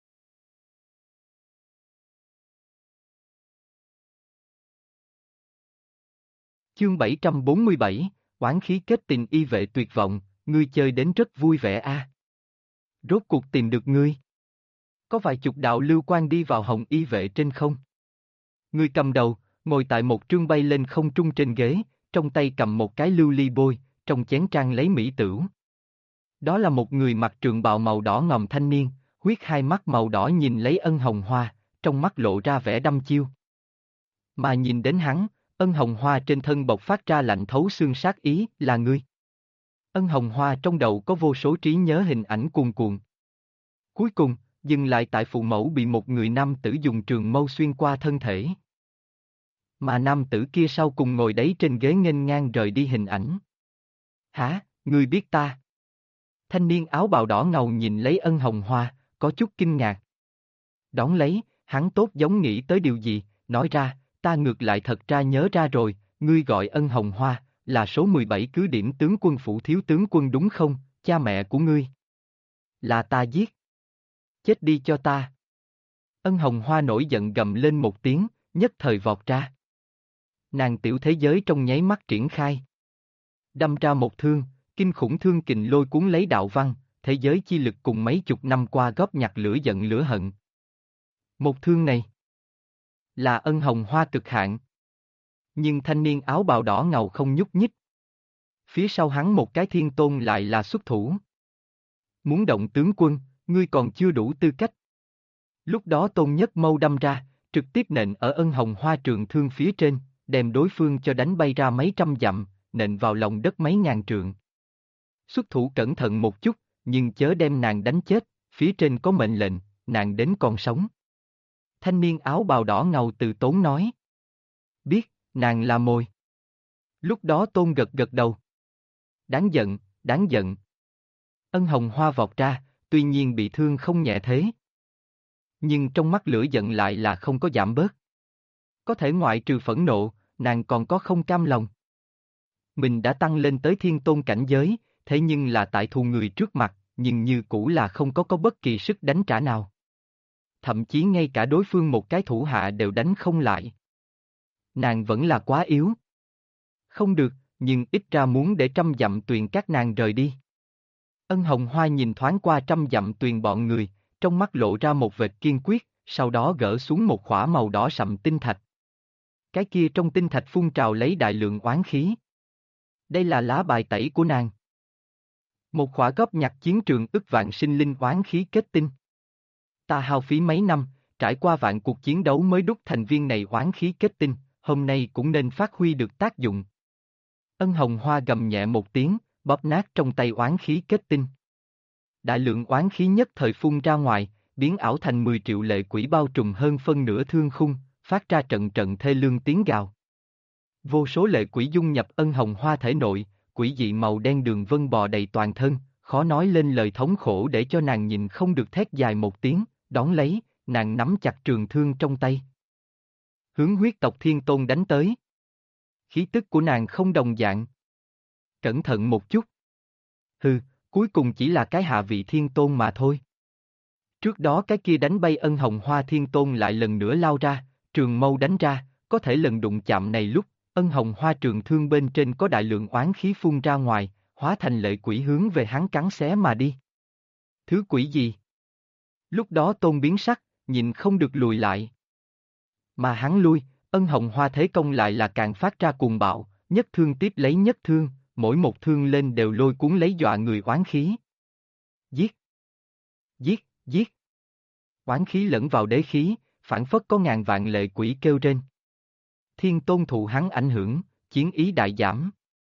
Chương 747, oán khí kết tình Y vệ tuyệt vọng, ngươi chơi đến rất vui vẻ a. Rốt cuộc tìm được ngươi. Có vài chục đạo lưu quang đi vào Hồng Y vệ trên không. Người cầm đầu, ngồi tại một trương bay lên không trung trên ghế, trong tay cầm một cái lưu ly bôi, trong chén trang lấy mỹ tửu. Đó là một người mặc trường bào màu đỏ ngòm thanh niên, huyết hai mắt màu đỏ nhìn lấy Ân Hồng Hoa, trong mắt lộ ra vẻ đăm chiêu. Mà nhìn đến hắn, Ân Hồng Hoa trên thân bộc phát ra lạnh thấu xương sát ý, là ngươi. Ân Hồng Hoa trong đầu có vô số trí nhớ hình ảnh cuồn cuộn. Cuối cùng, dừng lại tại phụ mẫu bị một người nam tử dùng trường mâu xuyên qua thân thể. Mà nam tử kia sau cùng ngồi đấy trên ghế nghênh ngang rời đi hình ảnh. Hả, ngươi biết ta? Thanh niên áo bào đỏ ngầu nhìn lấy Ân Hồng Hoa, có chút kinh ngạc. Đón lấy, hắn tốt giống nghĩ tới điều gì, nói ra, ta ngược lại thật ra nhớ ra rồi, ngươi gọi Ân Hồng Hoa, là số 17 cứ điểm tướng quân phủ thiếu tướng quân đúng không, cha mẹ của ngươi. Là ta giết. Chết đi cho ta. Ân Hồng Hoa nổi giận gầm lên một tiếng, nhất thời vọt ra. Nàng tiểu thế giới trong nháy mắt triển khai. Đâm ra một thương, kinh khủng thương kình lôi cuốn lấy đạo văn, thế giới chi lực cùng mấy chục năm qua góp nhặt lửa giận lửa hận. Một thương này là Ân Hồng Hoa cực hạn. Nhưng thanh niên áo bào đỏ ngầu không nhúc nhích. Phía sau hắn một cái thiên tôn lại là xuất thủ. Muốn động tướng quân, ngươi còn chưa đủ tư cách. Lúc đó Tôn Nhất Mâu đâm ra, trực tiếp nện ở Ân Hồng Hoa trường thương phía trên, đem đối phương cho đánh bay ra mấy trăm dặm, nện vào lòng đất mấy ngàn trượng. Xuất thủ cẩn thận một chút, nhưng chớ đem nàng đánh chết, phía trên có mệnh lệnh, nàng đến còn sống. Thanh niên áo bào đỏ ngầu từ tốn nói. Biết, nàng là mồi. Lúc đó Tôn gật gật đầu. Đáng giận, đáng giận. Ân Hồng Hoa vọt ra, tuy nhiên bị thương không nhẹ thế. Nhưng trong mắt lửa giận lại là không có giảm bớt. Có thể ngoại trừ phẫn nộ, nàng còn có không cam lòng. Mình đã tăng lên tới thiên tôn cảnh giới, thế nhưng là tại thù người trước mặt, nhưng như cũ là không có bất kỳ sức đánh trả nào. Thậm chí ngay cả đối phương một cái thủ hạ đều đánh không lại. Nàng vẫn là quá yếu. Không được, nhưng ít ra muốn để trăm dặm tuyền các nàng rời đi. Ân Hồng Hoa nhìn thoáng qua trăm dặm tuyền bọn người, trong mắt lộ ra một vệt kiên quyết, sau đó gỡ xuống một khỏa màu đỏ sậm tinh thạch. Cái kia trong tinh thạch phun trào lấy đại lượng oán khí. Đây là lá bài tẩy của nàng. Một khỏa góp nhặt chiến trường ức vạn sinh linh oán khí kết tinh. Ta hao phí mấy năm, trải qua vạn cuộc chiến đấu mới đúc thành viên này oán khí kết tinh, hôm nay cũng nên phát huy được tác dụng. Ân Hồng Hoa gầm nhẹ một tiếng, bóp nát trong tay oán khí kết tinh. Đại lượng oán khí nhất thời phun ra ngoài, biến ảo thành 10 triệu lệ quỷ bao trùm hơn phân nửa thương khung, phát ra trận trận thê lương tiếng gào. Vô số lệ quỷ dung nhập Ân Hồng Hoa thể nội, quỷ dị màu đen đường vân bò đầy toàn thân, khó nói lên lời thống khổ để cho nàng nhìn không được thét dài một tiếng, đón lấy, nàng nắm chặt trường thương trong tay. Hướng huyết tộc thiên tôn đánh tới. Khí tức của nàng không đồng dạng. Cẩn thận một chút. Hừ, cuối cùng chỉ là cái hạ vị thiên tôn mà thôi. Trước đó cái kia đánh bay Ân Hồng Hoa thiên tôn lại lần nữa lao ra, trường mâu đánh ra, có thể lần đụng chạm này lúc, Ân Hồng Hoa trường thương bên trên có đại lượng oán khí phun ra ngoài, hóa thành lệ quỷ hướng về hắn cắn xé mà đi. Thứ quỷ gì? Lúc đó Tôn biến sắc, nhìn không được lùi lại. Mà hắn lui, Ân Hồng Hoa thế công lại là càng phát ra cuồng bạo, nhất thương tiếp lấy nhất thương, mỗi một thương lên đều lôi cuốn lấy dọa người oán khí. Giết! Giết! Giết! Oán khí lẫn vào đế khí, phản phất có ngàn vạn lệ quỷ kêu trên. Thiên tôn thụ hắn ảnh hưởng, chiến ý đại giảm.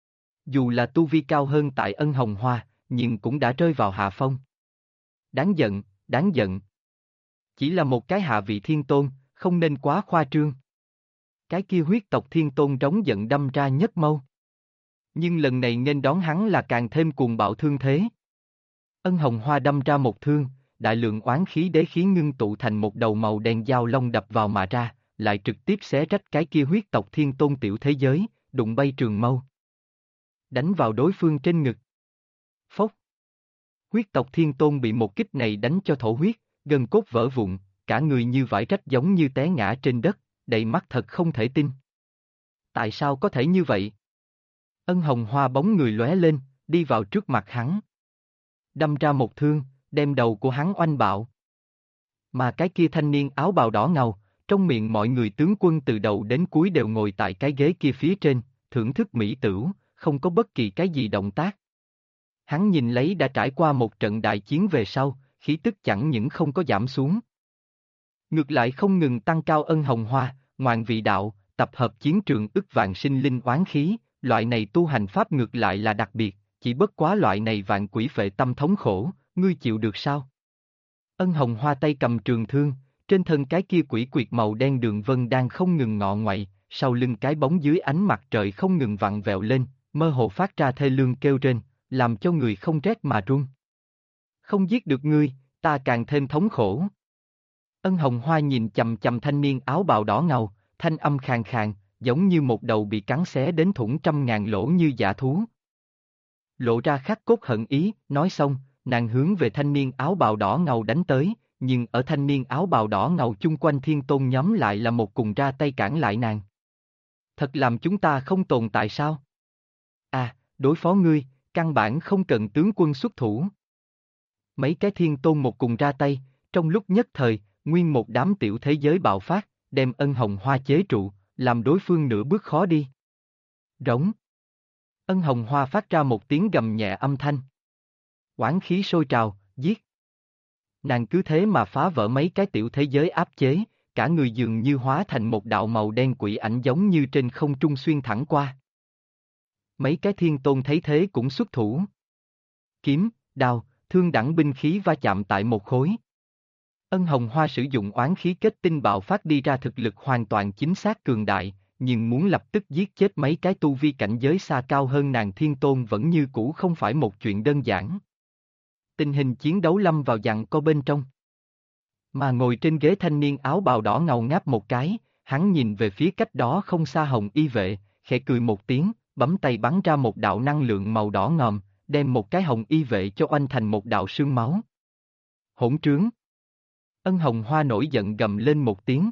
Dù là tu vi cao hơn tại Ân Hồng Hoa, nhưng cũng đã rơi vào hạ phong. Đáng giận, đáng giận. Chỉ là một cái hạ vị thiên tôn, không nên quá khoa trương. Cái kia huyết tộc thiên tôn trống giận đâm ra nhất mâu. Nhưng lần này nên đón hắn là càng thêm cuồng bạo thương thế. Ân Hồng Hoa đâm ra một thương, đại lượng oán khí đế khí ngưng tụ thành một đầu màu đen dao long đập vào mà ra, lại trực tiếp xé rách cái kia huyết tộc thiên tôn tiểu thế giới, đụng bay trường mâu. Đánh vào đối phương trên ngực. Phốc. Huyết tộc thiên tôn bị một kích này đánh cho thổ huyết, gân cốt vỡ vụn, cả người như vải rách giống như té ngã trên đất, đầy mắt thật không thể tin. Tại sao có thể như vậy? Ân Hồng Hoa bóng người lóe lên, đi vào trước mặt hắn. Đâm ra một thương, đem đầu của hắn oanh bạo. Mà cái kia thanh niên áo bào đỏ ngầu, trong miệng mọi người tướng quân từ đầu đến cuối đều ngồi tại cái ghế kia phía trên, thưởng thức mỹ tửu, không có bất kỳ cái gì động tác. Hắn nhìn lấy đã trải qua một trận đại chiến về sau, khí tức chẳng những không có giảm xuống. Ngược lại không ngừng tăng cao. Ân Hồng Hoa, ngoạn vị đạo, tập hợp chiến trường ức vạn sinh linh oán khí, loại này tu hành pháp ngược lại là đặc biệt, chỉ bất quá loại này vạn quỷ phệ tâm thống khổ, ngươi chịu được sao? Ân Hồng Hoa tay cầm trường thương, trên thân cái kia quỷ quyệt màu đen đường vân đang không ngừng ngọ ngoậy, sau lưng cái bóng dưới ánh mặt trời không ngừng vặn vẹo lên, mơ hồ phát ra thê lương kêu rên, làm cho người không rét mà run. Không giết được ngươi, ta càng thêm thống khổ. Ân Hồng Hoa nhìn chằm chằm thanh niên áo bào đỏ ngầu, thanh âm khàn khàn, giống như một đầu bị cắn xé đến thủng trăm ngàn lỗ như dã thú. Lộ ra khắc cốt hận ý, nói xong, nàng hướng về thanh niên áo bào đỏ ngầu đánh tới, nhưng ở thanh niên áo bào đỏ ngầu chung quanh thiên tôn nhóm lại là một cùng ra tay cản lại nàng. Thật làm chúng ta không tồn tại sao? À, đối phó ngươi, căn bản không cần tướng quân xuất thủ. Mấy cái thiên tôn một cùng ra tay, trong lúc nhất thời, nguyên một đám tiểu thế giới bạo phát, đem Ân Hồng Hoa chế trụ, làm đối phương nửa bước khó đi. Rống. Ân Hồng Hoa phát ra một tiếng gầm nhẹ âm thanh. Oán khí sôi trào, giết. Nàng cứ thế mà phá vỡ mấy cái tiểu thế giới áp chế, cả người dường như hóa thành một đạo màu đen quỷ ảnh giống như trên không trung xuyên thẳng qua. Mấy cái thiên tôn thấy thế cũng xuất thủ. Kiếm, đao, thương đẳng binh khí va chạm tại một khối. Ân Hồng Hoa sử dụng oán khí kết tinh bạo phát đi ra thực lực hoàn toàn chính xác cường đại, nhưng muốn lập tức giết chết mấy cái tu vi cảnh giới xa cao hơn nàng thiên tôn vẫn như cũ không phải một chuyện đơn giản. Tình hình chiến đấu lâm vào giằng co bên trong. Mà ngồi trên ghế thanh niên áo bào đỏ ngầu ngáp một cái, hắn nhìn về phía cách đó không xa Hồng Y vệ, khẽ cười một tiếng, bấm tay bắn ra một đạo năng lượng màu đỏ ngòm, đem một cái Hồng Y vệ cho oanh thành một đạo sương máu. Hỗn trướng! Ân Hồng Hoa nổi giận gầm lên một tiếng.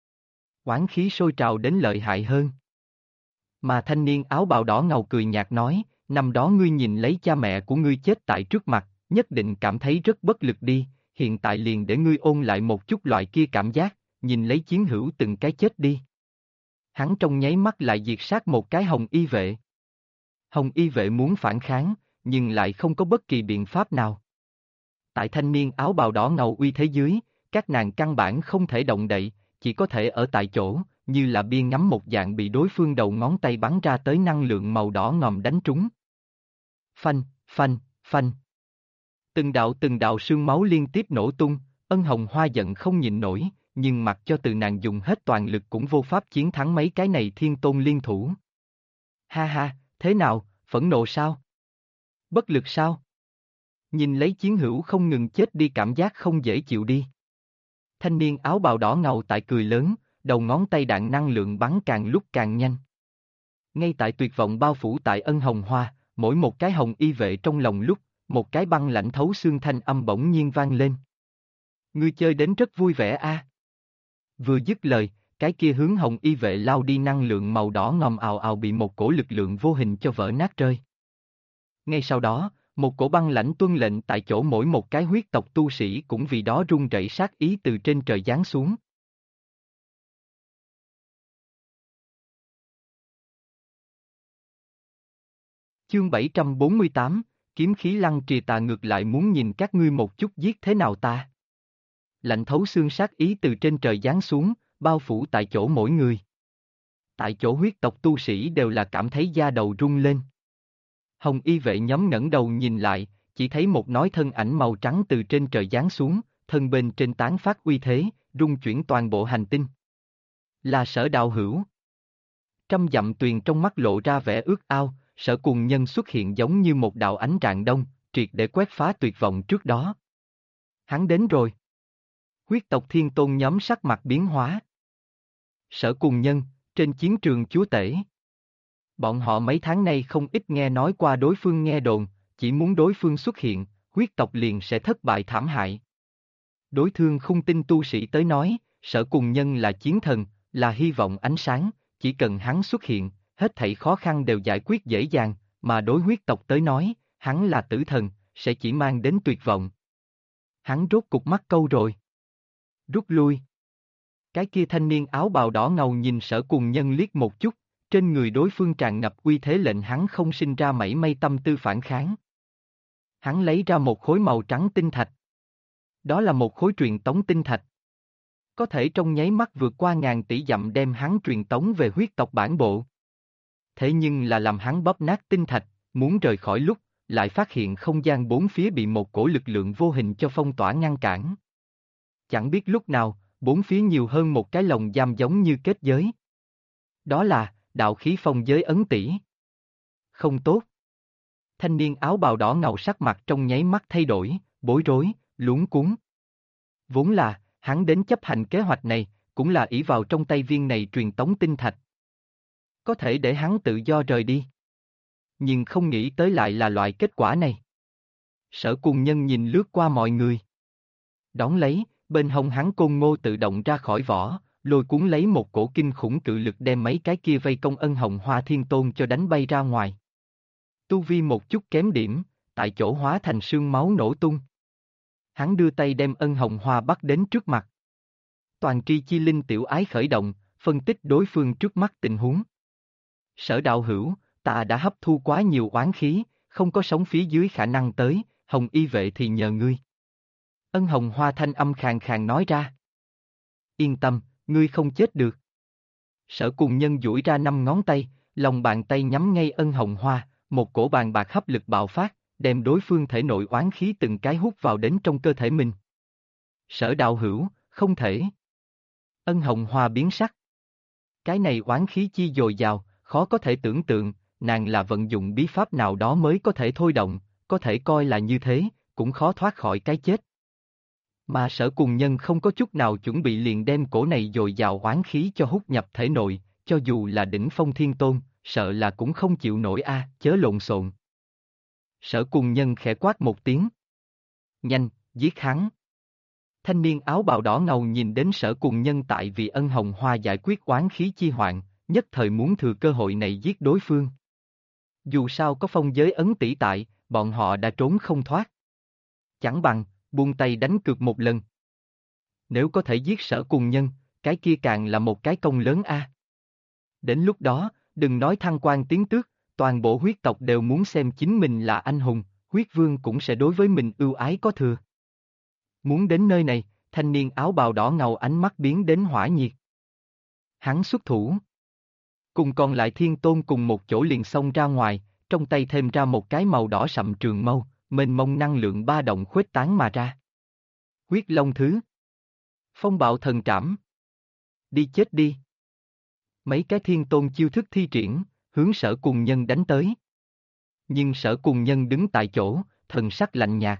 Oán khí sôi trào đến lợi hại hơn. Mà thanh niên áo bào đỏ ngầu cười nhạt nói, năm đó ngươi nhìn lấy cha mẹ của ngươi chết tại trước mặt, nhất định cảm thấy rất bất lực đi, hiện tại liền để ngươi ôn lại một chút loại kia cảm giác, nhìn lấy chiến hữu từng cái chết đi. Hắn trong nháy mắt lại diệt sát một cái Hồng Y vệ. Hồng Y vệ muốn phản kháng, nhưng lại không có bất kỳ biện pháp nào. Tại thanh niên áo bào đỏ ngầu uy thế dưới, các nàng căn bản không thể động đậy, chỉ có thể ở tại chỗ, như là bia ngắm một dạng bị đối phương đầu ngón tay bắn ra tới năng lượng màu đỏ ngòm đánh trúng. Phanh, phanh, phanh. Từng đạo sương máu liên tiếp nổ tung, Ân Hồng Hoa giận không nhịn nổi, nhưng mặc cho từ nàng dùng hết toàn lực cũng vô pháp chiến thắng mấy cái này thiên tôn liên thủ. Ha ha, thế nào, phẫn nộ sao? Bất lực sao? Nhìn lấy chiến hữu không ngừng chết đi cảm giác không dễ chịu đi. Thanh niên áo bào đỏ ngầu tại cười lớn, đầu ngón tay đạn năng lượng bắn càng lúc càng nhanh. Ngay tại tuyệt vọng bao phủ tại Ân Hồng Hoa, mỗi một cái Hồng Y vệ trong lòng lúc, một cái băng lãnh thấu xương thanh âm bỗng nhiên vang lên. Ngươi chơi đến rất vui vẻ a. Vừa dứt lời, cái kia hướng Hồng Y vệ lao đi năng lượng màu đỏ ngòm ào ào bị một cổ lực lượng vô hình cho vỡ nát rơi. Ngay sau đó, một cổ băng lãnh tuân lệnh tại chỗ mỗi một cái huyết tộc tu sĩ cũng vì đó run rẩy sát ý từ trên trời giáng xuống. Chương 748, kiếm khí lăng trì tà ngược lại muốn nhìn các ngươi một chút giết thế nào ta. Lạnh thấu xương sát ý từ trên trời giáng xuống, bao phủ tại chỗ mỗi người. Tại chỗ huyết tộc tu sĩ đều là cảm thấy da đầu rung lên. Hồng Y vệ nhóm ngẩng đầu nhìn lại, chỉ thấy một nói thân ảnh màu trắng từ trên trời giáng xuống, thân bên trên tán phát uy thế, rung chuyển toàn bộ hành tinh. Là Sở Đạo Hữu. Trăm dặm tuyền trong mắt lộ ra vẻ ước ao, Sở Cùng Nhân xuất hiện giống như một đạo ánh rạng đông, triệt để quét phá tuyệt vọng trước đó. Hắn đến rồi. Huyết tộc thiên tôn nhóm sắc mặt biến hóa. Sở Cùng Nhân, trên chiến trường chúa tể. Bọn họ mấy tháng nay không ít nghe nói qua đối phương nghe đồn, chỉ muốn đối phương xuất hiện, huyết tộc liền sẽ thất bại thảm hại. Đối thương không tin tu sĩ tới nói, Sở Cùng Nhân là chiến thần, là hy vọng ánh sáng, chỉ cần hắn xuất hiện, hết thảy khó khăn đều giải quyết dễ dàng, mà đối huyết tộc tới nói, hắn là tử thần, sẽ chỉ mang đến tuyệt vọng. Hắn rốt cục mắc câu rồi. Rút lui. Cái kia thanh niên áo bào đỏ ngầu nhìn Sở Cùng Nhân liếc một chút, trên người đối phương tràn ngập uy thế lệnh hắn không sinh ra mảy may tâm tư phản kháng. Hắn lấy ra một khối màu trắng tinh thạch. Đó là một khối truyền tống tinh thạch. Có thể trong nháy mắt vượt qua ngàn tỷ dặm đem hắn truyền tống về huyết tộc bản bộ. Thế nhưng là làm hắn bóp nát tinh thạch, muốn rời khỏi lúc, lại phát hiện không gian bốn phía bị một cổ lực lượng vô hình cho phong tỏa ngăn cản. Chẳng biết lúc nào, bốn phía nhiều hơn một cái lồng giam giống như kết giới. Đó là đạo khí phong giới ấn tỷ. Không tốt. Thanh niên áo bào đỏ ngầu sắc mặt trong nháy mắt thay đổi, bối rối, luống cuống. Vốn là, hắn đến chấp hành kế hoạch này, cũng là ỷ vào trong tay viên này truyền tống tinh thạch. Có thể để hắn tự do rời đi. Nhưng không nghĩ tới lại là loại kết quả này. Sở Cùng Nhân nhìn lướt qua mọi người. Đón lấy, bên hông hắn côn ngô tự động ra khỏi vỏ, lôi cuốn lấy một cổ kinh khủng cự lực đem mấy cái kia vây công Ân Hồng Hoa Thiên Tôn cho đánh bay ra ngoài. Tu vi một chút kém điểm, tại chỗ hóa thành sương máu nổ tung. Hắn đưa tay đem Ân Hồng Hoa bắt đến trước mặt. Toàn tri chi linh tiểu ái khởi động, phân tích đối phương trước mắt tình huống. Sở đạo hữu, ta đã hấp thu quá nhiều oán khí, không có sống phía dưới khả năng tới, Hồng y vệ thì nhờ ngươi. Ân Hồng Hoa thanh âm khàn khàn nói ra. Yên tâm, ngươi không chết được. Sở Cùng Nhân duỗi ra 5 ngón tay, lòng bàn tay nhắm ngay Ân Hồng Hoa, một cổ bàn bạc hấp lực bạo phát, đem đối phương thể nội oán khí từng cái hút vào đến trong cơ thể mình. Sở đạo hữu, không thể. Ân Hồng Hoa biến sắc. Cái này oán khí chi dồi dào, khó có thể tưởng tượng, nàng là vận dụng bí pháp nào đó mới có thể thôi động, có thể coi là như thế, cũng khó thoát khỏi cái chết. Mà Sở Cùng Nhân không có chút nào chuẩn bị liền đem cổ này dồi dào oán khí cho hút nhập thể nội, cho dù là đỉnh phong thiên tôn, sợ là cũng không chịu nổi chớ lộn xộn. Sở Cùng Nhân khẽ quát một tiếng. Nhanh, giết hắn. Thanh niên áo bào đỏ ngầu nhìn đến Sở Cùng Nhân tại vì Ân Hồng Hoa giải quyết oán khí chi hoạn, nhất thời muốn thừa cơ hội này giết đối phương. Dù sao có phong giới ấn tỷ tại, bọn họ đã trốn không thoát. Chẳng bằng, buông tay đánh cược một lần. Nếu có thể giết Sở Cùng Nhân, cái kia càng là một cái công lớn Đến lúc đó, đừng nói thăng quan tiến tước, toàn bộ huyết tộc đều muốn xem chính mình là anh hùng, huyết vương cũng sẽ đối với mình ưu ái có thừa. Muốn đến nơi này, thanh niên áo bào đỏ ngầu ánh mắt biến đến hỏa nhiệt. Hắn xuất thủ. Cùng còn lại thiên tôn cùng một chỗ liền xông ra ngoài, trong tay thêm ra một cái màu đỏ sậm trường mâu, mênh mông năng lượng ba động khuếch tán mà ra. Huyết Long Thứ. Phong bạo thần trảm. Đi chết đi. Mấy cái thiên tôn chiêu thức thi triển, hướng Sở Cùng Nhân đánh tới. Nhưng Sở Cùng Nhân đứng tại chỗ, thần sắc lạnh nhạt.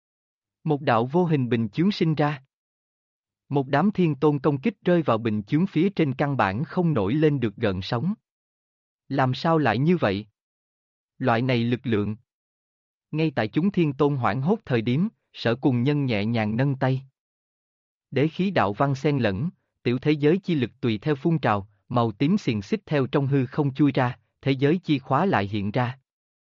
Một đạo vô hình bình chướng sinh ra. Một đám thiên tôn công kích rơi vào bình chướng phía trên căn bản không nổi lên được gợn sóng. Làm sao lại như vậy? Loại này lực lượng. Ngay tại chúng thiên tôn hoảng hốt thời điểm, Sở Cùng Nhân nhẹ nhàng nâng tay. Đế khí đạo văn xen lẫn, tiểu thế giới chi lực tùy theo phun trào, màu tím xiềng xích theo trong hư không chui ra, thế giới chi khóa lại hiện ra.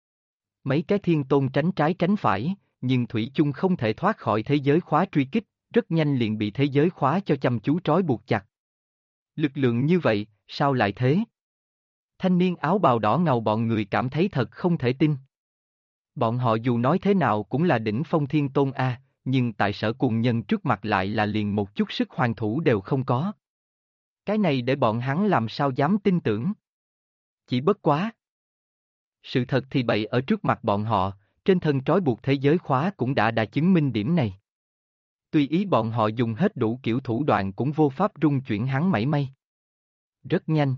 Mấy cái thiên tôn tránh trái tránh phải, nhưng thủy chung không thể thoát khỏi thế giới khóa truy kích, rất nhanh liền bị thế giới khóa cho chăm chú trói buộc chặt. Lực lượng như vậy, sao lại thế? Thanh niên áo bào đỏ ngầu bọn người cảm thấy thật không thể tin. Bọn họ dù nói thế nào cũng là đỉnh phong thiên tôn nhưng tại Sở Cùng Nhân trước mặt lại là liền một chút sức hoàn thủ đều không có. Cái này để bọn hắn làm sao dám tin tưởng. Chỉ bất quá. Sự thật thì bày ở trước mặt bọn họ, trên thân trói buộc thế giới khóa cũng đã chứng minh điểm này. Tuy ý bọn họ dùng hết đủ kiểu thủ đoạn cũng vô pháp rung chuyển hắn mảy may. Rất nhanh.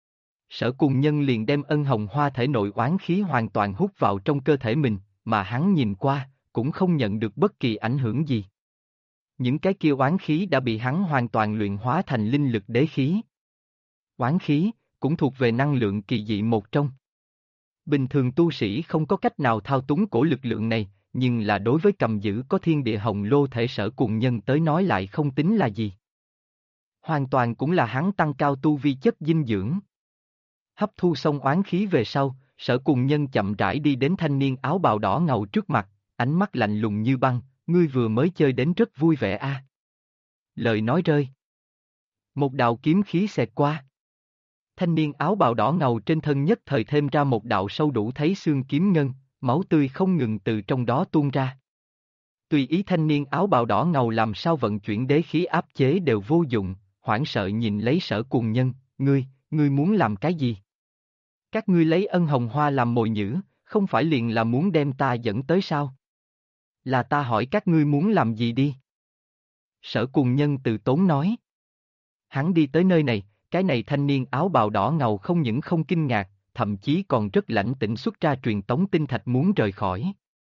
Sở Cùng Nhân liền đem Ân Hồng Hoa thể nội oán khí hoàn toàn hút vào trong cơ thể mình, mà hắn nhìn qua, cũng không nhận được bất kỳ ảnh hưởng gì. Những cái kia oán khí đã bị hắn hoàn toàn luyện hóa thành linh lực đế khí. Oán khí, cũng thuộc về năng lượng kỳ dị một trong. Bình thường tu sĩ không có cách nào thao túng cổ lực lượng này, nhưng là đối với cầm giữ có thiên địa hồng lô thể Sở Cùng Nhân tới nói lại không tính là gì. Hoàn toàn cũng là hắn tăng cao tu vi chất dinh dưỡng. Hấp thu xong oán khí về sau, Sở Cùng Nhân chậm rãi đi đến thanh niên áo bào đỏ ngầu trước mặt, ánh mắt lạnh lùng như băng, ngươi vừa mới chơi đến rất vui vẻ Lời nói rơi. Một đạo kiếm khí xẹt qua. Thanh niên áo bào đỏ ngầu trên thân nhất thời thêm ra một đạo sâu đủ thấy xương kiếm ngân, máu tươi không ngừng từ trong đó tuôn ra. Tùy ý thanh niên áo bào đỏ ngầu làm sao vận chuyển đế khí áp chế đều vô dụng, hoảng sợ nhìn lấy Sở Cùng Nhân, ngươi muốn làm cái gì? Các ngươi lấy Ân Hồng Hoa làm mồi nhử, không phải liền là muốn đem ta dẫn tới sao? Là ta hỏi các ngươi muốn làm gì đi? Sở Cùng Nhân từ tốn nói. Hắn đi tới nơi này, cái này thanh niên áo bào đỏ ngầu không những không kinh ngạc, thậm chí còn rất lãnh tĩnh xuất ra truyền tống tinh thạch muốn rời khỏi.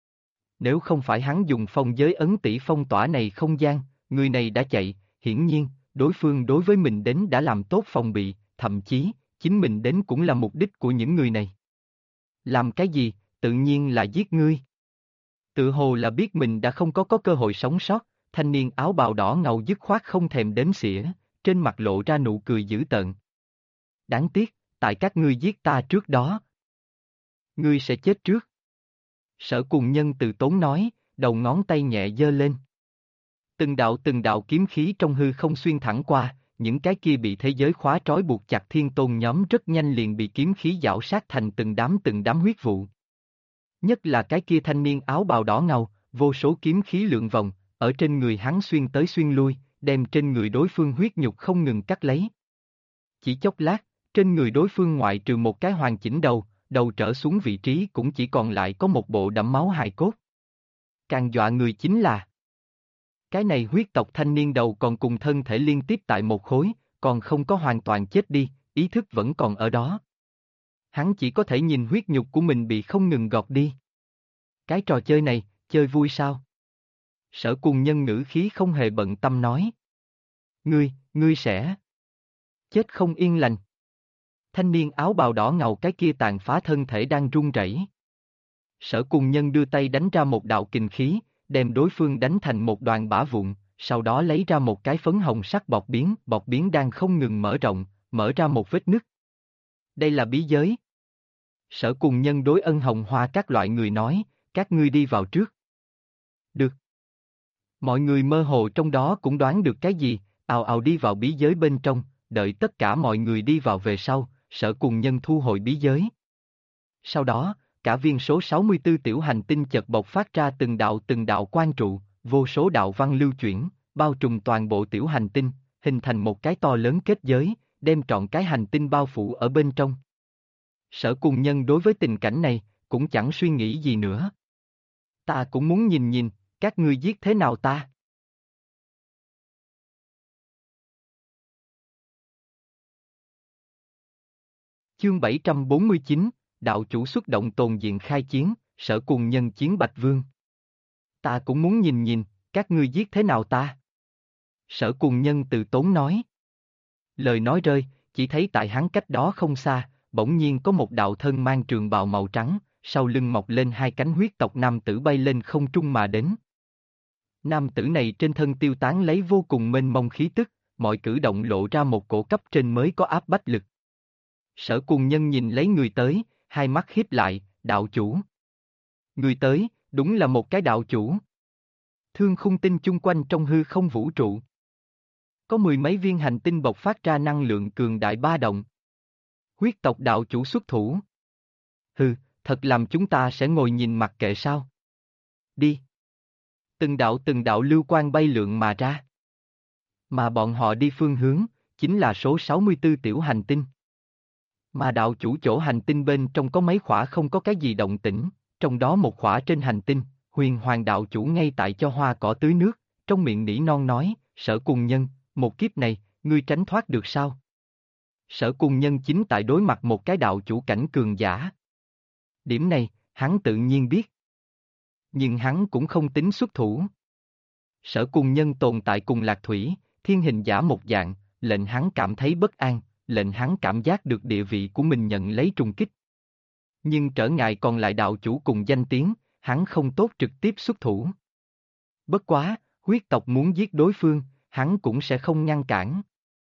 Nếu không phải hắn dùng phong giới ấn tỷ phong tỏa này không gian, người này đã chạy, hiển nhiên, đối phương đối với mình đến đã làm tốt phòng bị, thậm chí, chính mình đến cũng là mục đích của những người này. Làm cái gì, tự nhiên là giết ngươi. Tự hồ là biết mình đã không có cơ hội sống sót, thanh niên áo bào đỏ ngầu dứt khoát không thèm đếm xỉa, trên mặt lộ ra nụ cười dữ tợn. Đáng tiếc, tại các ngươi giết ta trước đó. Ngươi sẽ chết trước. Sở Cùng Nhân từ tốn nói, đầu ngón tay nhẹ giơ lên. Từng đạo kiếm khí trong hư không xuyên thẳng qua, những cái kia bị thế giới khóa trói buộc chặt thiên tôn nhóm rất nhanh liền bị kiếm khí giảo sát thành từng đám huyết vụ. Nhất là cái kia thanh niên áo bào đỏ ngầu, vô số kiếm khí lượn vòng, ở trên người hắn xuyên tới xuyên lui, đem trên người đối phương huyết nhục không ngừng cắt lấy. Chỉ chốc lát, trên người đối phương ngoại trừ một cái hoàn chỉnh đầu trở xuống vị trí cũng chỉ còn lại có một bộ đẫm máu hài cốt. Càng dọa người chính là cái này huyết tộc thanh niên đầu còn cùng thân thể liên tiếp tại một khối, còn không có hoàn toàn chết đi, ý thức vẫn còn ở đó. Hắn chỉ có thể nhìn huyết nhục của mình bị không ngừng gọt đi. Cái trò chơi này, chơi vui sao? Sở Cùng Nhân ngữ khí không hề bận tâm nói. Ngươi sẽ chết không yên lành. Thanh niên áo bào đỏ ngầu cái kia tàn phá thân thể đang run rẩy. Sở Cùng Nhân đưa tay đánh ra một đạo kình khí, đem đối phương đánh thành một đoàn bã vụn, sau đó lấy ra một cái phấn hồng sắc bọt biến đang không ngừng mở rộng, mở ra một vết nứt. Đây là bí giới. Sở Cùng Nhân đối Ân Hồng Hoa các loại người nói, các ngươi đi vào trước. Được. Mọi người mơ hồ trong đó cũng đoán được cái gì, ào ào đi vào bí giới bên trong, đợi tất cả mọi người đi vào về sau, Sở Cùng Nhân thu hồi bí giới. Sau đó, cả viên số 64 tiểu hành tinh chợt bộc phát ra từng đạo quang trụ, vô số đạo văn lưu chuyển, bao trùm toàn bộ tiểu hành tinh, hình thành một cái to lớn kết giới, đem trọn cái hành tinh bao phủ ở bên trong. Sở Cùng Nhân đối với tình cảnh này, cũng chẳng suy nghĩ gì nữa. Ta cũng muốn nhìn, các ngươi giết thế nào ta? Chương 749, đạo chủ xuất động tồn diện khai chiến, Sở Cùng Nhân chiến Bạch Vương. Ta cũng muốn nhìn, các ngươi giết thế nào ta? Sở Cùng Nhân từ tốn nói. Lời nói rơi, chỉ thấy tại hắn cách đó không xa, bỗng nhiên có một đạo thân mang trường bào màu trắng, sau lưng mọc lên hai cánh huyết tộc nam tử bay lên không trung mà đến. Nam tử này trên thân tiêu tán lấy vô cùng mênh mông khí tức, mọi cử động lộ ra một cổ cấp trên mới có áp bách lực. Sở Cùng Nhân nhìn lấy người tới, hai mắt híp lại, đạo chủ. Người tới, đúng là một cái đạo chủ. Thương khung tinh chung quanh trong hư không vũ trụ. Có mười mấy viên hành tinh bộc phát ra năng lượng cường đại ba động. Huyết tộc đạo chủ xuất thủ. Hừ, thật làm chúng ta sẽ ngồi nhìn mặc kệ sao? Đi. Từng đạo lưu quang bay lượn mà ra. Mà bọn họ đi phương hướng, chính là số 64 tiểu hành tinh. Mà đạo chủ chỗ hành tinh bên trong có mấy khỏa không có cái gì động tĩnh, trong đó một khỏa trên hành tinh, Huyền Hoàng đạo chủ ngay tại cho hoa cỏ tưới nước, trong miệng nỉ non nói, Sở Cùng Nhân, một kiếp này, ngươi tránh thoát được sao? Sở Cùng Nhân chính tại đối mặt một cái đạo chủ cảnh cường giả. Điểm này, hắn tự nhiên biết. Nhưng hắn cũng không tính xuất thủ. Sở Cùng Nhân tồn tại cùng Lạc Thủy, thiên hình giả một dạng, lệnh hắn cảm thấy bất an, lệnh hắn cảm giác được địa vị của mình nhận lấy trùng kích. Nhưng trở ngại còn lại đạo chủ cùng danh tiếng, hắn không tốt trực tiếp xuất thủ. Bất quá, huyết tộc muốn giết đối phương, hắn cũng sẽ không ngăn cản.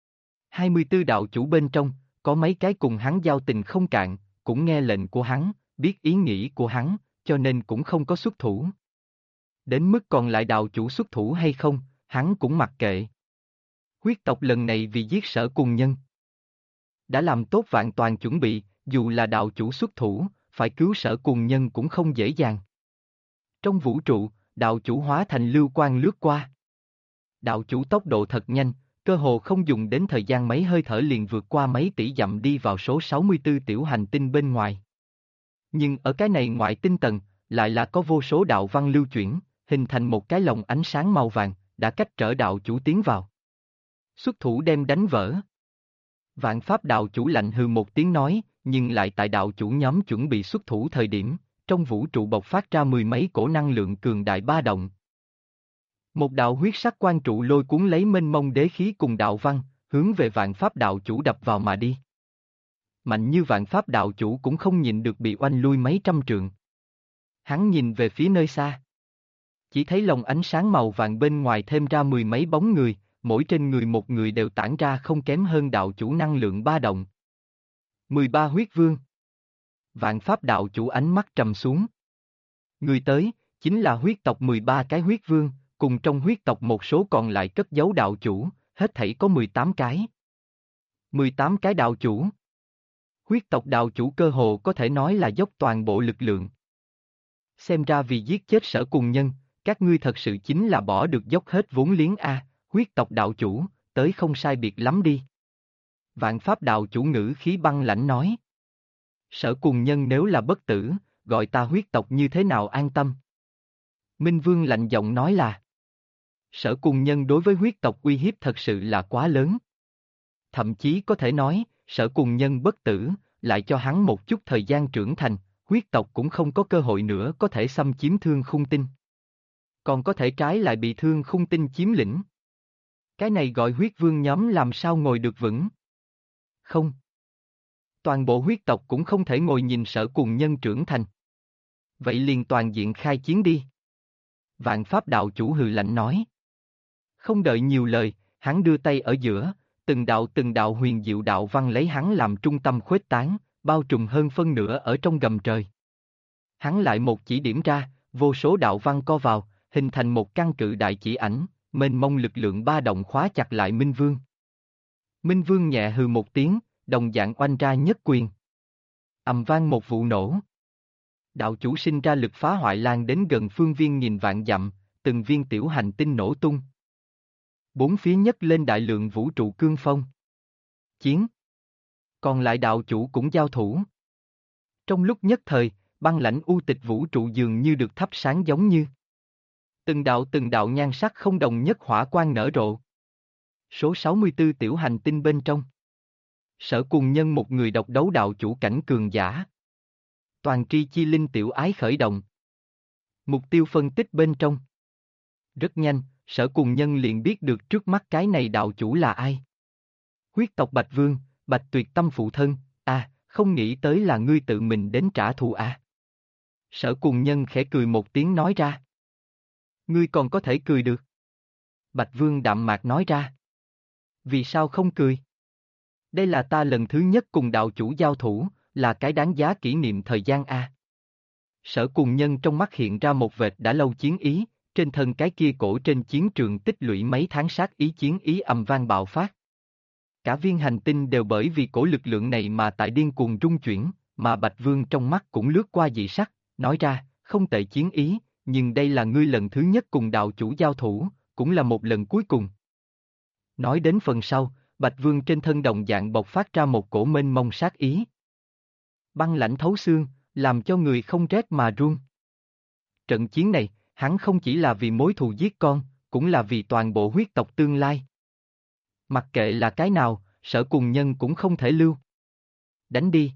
24 đạo chủ bên trong, có mấy cái cùng hắn giao tình không cạn, cũng nghe lệnh của hắn, biết ý nghĩ của hắn, cho nên cũng không có xuất thủ. Đến mức còn lại đạo chủ xuất thủ hay không, hắn cũng mặc kệ. Huyết tộc lần này vì giết Sở Cùng Nhân đã làm tốt vạn toàn chuẩn bị, dù là đạo chủ xuất thủ, phải cứu Sở Cùng Nhân cũng không dễ dàng. Trong vũ trụ, đạo chủ hóa thành lưu quang lướt qua. Đạo chủ tốc độ thật nhanh, cơ hồ không dùng đến thời gian mấy hơi thở liền vượt qua mấy tỷ dặm đi vào số 64 tiểu hành tinh bên ngoài. Nhưng ở cái này ngoại tinh tầng, lại là có vô số đạo văn lưu chuyển, hình thành một cái lồng ánh sáng màu vàng, đã cách trở đạo chủ tiến vào. Xuất thủ đem đánh vỡ. Vạn Pháp đạo chủ lạnh hừ một tiếng nói, nhưng lại tại đạo chủ nhóm chuẩn bị xuất thủ thời điểm, trong vũ trụ bộc phát ra mười mấy cổ năng lượng cường đại ba động. Một đạo huyết sắc quan trụ lôi cuốn lấy mênh mông đế khí cùng đạo văn, hướng về vạn pháp đạo chủ đập vào mà đi. Mạnh như vạn pháp đạo chủ cũng không nhìn được bị oanh lui mấy trăm trượng. Hắn nhìn về phía nơi xa. Chỉ thấy lồng ánh sáng màu vàng bên ngoài thêm ra mười mấy bóng người, mỗi trên người một người đều tản ra không kém hơn đạo chủ năng lượng ba động. 13 huyết vương. Vạn pháp đạo chủ ánh mắt trầm xuống. Người tới, chính là huyết tộc 13 cái huyết vương, cùng trong huyết tộc một số còn lại cất giấu đạo chủ, hết thảy có 18 cái. 18 cái đạo chủ. Huyết tộc đạo chủ cơ hồ có thể nói là dốc toàn bộ lực lượng. Xem ra vì giết chết Sở Cùng Nhân, các ngươi thật sự chính là bỏ được dốc hết vốn liếng a, huyết tộc đạo chủ, tới không sai biệt lắm đi. Vạn pháp đạo chủ ngữ khí băng lãnh nói. Sở Cùng Nhân nếu là bất tử, gọi ta huyết tộc như thế nào an tâm? Minh Vương lạnh giọng nói là. Sở Cùng Nhân đối với huyết tộc uy hiếp thật sự là quá lớn. Thậm chí có thể nói, Sở Cùng Nhân bất tử, lại cho hắn một chút thời gian trưởng thành, huyết tộc cũng không có cơ hội nữa có thể xâm chiếm Thương Khung Tinh. Còn có thể trái lại bị Thương Khung Tinh chiếm lĩnh. Cái này gọi huyết vương nhóm làm sao ngồi được vững? Không. Toàn bộ huyết tộc cũng không thể ngồi nhìn Sở Cùng Nhân trưởng thành. Vậy liền toàn diện khai chiến đi. Vạn pháp đạo chủ hừ lạnh nói. Không đợi nhiều lời, hắn đưa tay ở giữa, từng đạo huyền diệu đạo văn lấy hắn làm trung tâm khuếch tán, bao trùm hơn phân nửa ở trong gầm trời. Hắn lại một chỉ điểm ra, vô số đạo văn co vào, hình thành một căn cự đại chỉ ảnh, mênh mông lực lượng ba động khóa chặt lại Minh Vương. Minh Vương nhẹ hừ một tiếng, đồng dạng oanh ra nhất quyền. Ầm vang một vụ nổ. Đạo chủ sinh ra lực phá hoại lan đến gần phương viên nghìn vạn dặm, từng viên tiểu hành tinh nổ tung. Bốn phía nhấc lên đại lượng vũ trụ cương phong. Chiến. Còn lại đạo chủ cũng giao thủ. Trong lúc nhất thời, băng lãnh u tịch vũ trụ dường như được thắp sáng giống như. Từng đạo nhan sắc không đồng nhất hỏa quang nở rộ. Số 64 tiểu hành tinh bên trong. Sở Cùng Nhân một người độc đấu đạo chủ cảnh cường giả. Toàn tri chi linh tiểu ái khởi động. Mục tiêu phân tích bên trong. Rất nhanh, Sở Cùng Nhân liền biết được trước mắt cái này đạo chủ là ai. Huyết tộc Bạch Vương, Bạch Tuyệt Tâm phụ thân, không nghĩ tới là ngươi tự mình đến trả thù à. Sở Cùng Nhân khẽ cười một tiếng nói ra. Ngươi còn có thể cười được. Bạch Vương đạm mạc nói ra. Vì sao không cười? Đây là ta lần thứ nhất cùng đạo chủ giao thủ, là cái đáng giá kỷ niệm thời gian a. Sở Cùng Nhân trong mắt hiện ra một vệt đã lâu chiến ý, trên thân cái kia cổ trên chiến trường tích lũy mấy tháng sát ý chiến ý ầm vang bạo phát. Cả viên hành tinh đều bởi vì cổ lực lượng này mà tại điên cuồng rung chuyển, mà Bạch Vương trong mắt cũng lướt qua dị sắc, nói ra, không tệ chiến ý, nhưng đây là ngươi lần thứ nhất cùng đạo chủ giao thủ, cũng là một lần cuối cùng. Nói đến phần sau, Bạch Vương trên thân đồng dạng bộc phát ra một cổ mênh mông sát ý. Băng lãnh thấu xương, làm cho người không rét mà run. Trận chiến này, hắn không chỉ là vì mối thù giết con, cũng là vì toàn bộ huyết tộc tương lai. Mặc kệ là cái nào, Sở Cùng Nhân cũng không thể lưu. Đánh đi.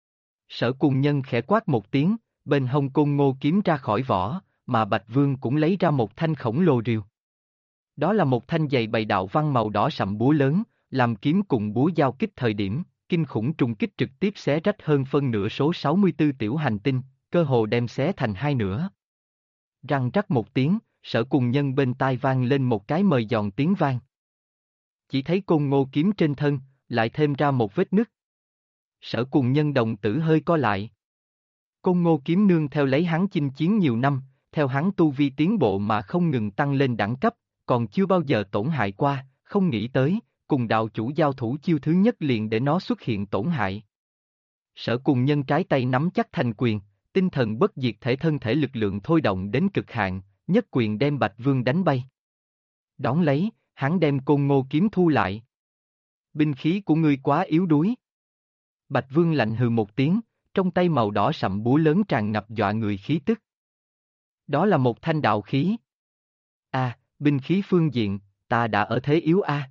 Sở Cùng Nhân khẽ quát một tiếng, bên hông côn ngô kiếm ra khỏi vỏ, mà Bạch Vương cũng lấy ra một thanh khổng lồ rìu. Đó là một thanh dày bày đạo văn màu đỏ sậm búa lớn, làm kiếm cùng búa giao kích thời điểm, kinh khủng trùng kích trực tiếp xé rách hơn phân nửa số 64 tiểu hành tinh, cơ hồ đem xé thành hai nửa. Răng rắc một tiếng, Sở Cùng Nhân bên tai vang lên một cái mời giòn tiếng vang. Chỉ thấy côn ngô kiếm trên thân, lại thêm ra một vết nứt. Sở Cùng Nhân đồng tử hơi co lại. Côn ngô kiếm nương theo lấy hắn chinh chiến nhiều năm, theo hắn tu vi tiến bộ mà không ngừng tăng lên đẳng cấp, còn chưa bao giờ tổn hại qua, không nghĩ tới, cùng đạo chủ giao thủ chiêu thứ nhất liền để nó xuất hiện tổn hại. Sở Cùng Nhân trái tay nắm chắc thành quyền, tinh thần bất diệt thể thân thể lực lượng thôi động đến cực hạn, nhất quyền đem Bạch Vương đánh bay. Đón lấy, hắn đem côn ngô kiếm thu lại. Binh khí của ngươi quá yếu đuối. Bạch Vương lạnh hừ một tiếng, trong tay màu đỏ sậm búa lớn tràn ngập dọa người khí tức. Đó là một thanh đạo khí. Binh khí phương diện, ta đã ở thế yếu a.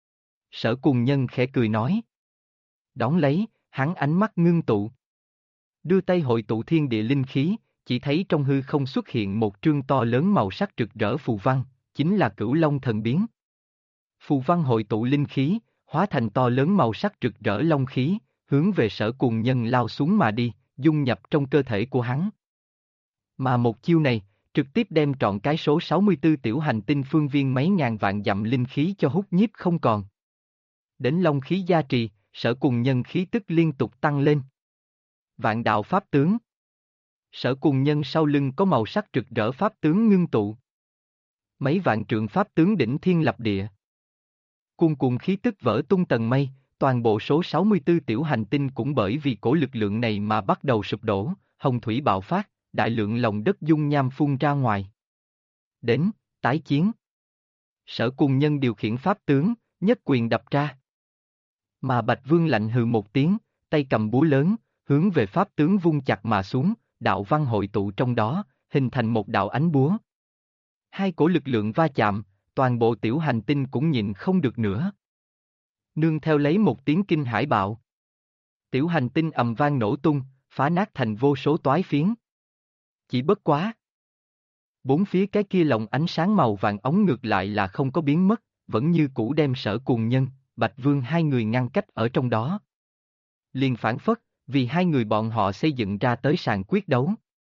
Sở Cùng Nhân khẽ cười nói. Đón lấy, hắn ánh mắt ngưng tụ. Đưa tay hội tụ thiên địa linh khí, chỉ thấy trong hư không xuất hiện một trương to lớn màu sắc rực rỡ phù văn, chính là Cửu Long thần biến. Phù văn hội tụ linh khí, hóa thành to lớn màu sắc rực rỡ long khí, hướng về Sở Cùng Nhân lao xuống mà đi, dung nhập trong cơ thể của hắn. Mà một chiêu này, trực tiếp đem trọn cái số 64 tiểu hành tinh phương viên mấy ngàn vạn dặm linh khí cho hút nhiếp không còn. Đến long khí gia trì, Sở Cùng Nhân khí tức liên tục tăng lên. Vạn đạo pháp tướng. Sở Cùng Nhân sau lưng có màu sắc rực rỡ pháp tướng ngưng tụ. Mấy vạn trượng pháp tướng đỉnh thiên lập địa. Cuồn cuộn khí tức vỡ tung tầng mây, toàn bộ số 64 tiểu hành tinh cũng bởi vì cổ lực lượng này mà bắt đầu sụp đổ, hồng thủy bạo phát, đại lượng lòng đất dung nham phun ra ngoài. Đến, tái chiến. Sở Cùng Nhân điều khiển pháp tướng, nhất quyền đập ra. Mà Bạch Vương lạnh hừ một tiếng, tay cầm búa lớn, hướng về pháp tướng vung chặt mà xuống, đạo văn hội tụ trong đó, hình thành một đạo ánh búa. Hai cổ lực lượng va chạm, toàn bộ tiểu hành tinh cũng nhịn không được nữa. Nương theo lấy một tiếng kinh hải bạo. Tiểu hành tinh ầm vang nổ tung, phá nát thành vô số toái phiến. Chỉ bất quá. Bốn phía cái kia lồng ánh sáng màu vàng ống ngược lại là không có biến mất, vẫn như cũ đem Sở Cùng Nhân, Bạch Vương hai người ngăn cách ở trong đó. Liền phản phất, vì hai người bọn họ xây dựng ra tới sàn quyết đấu.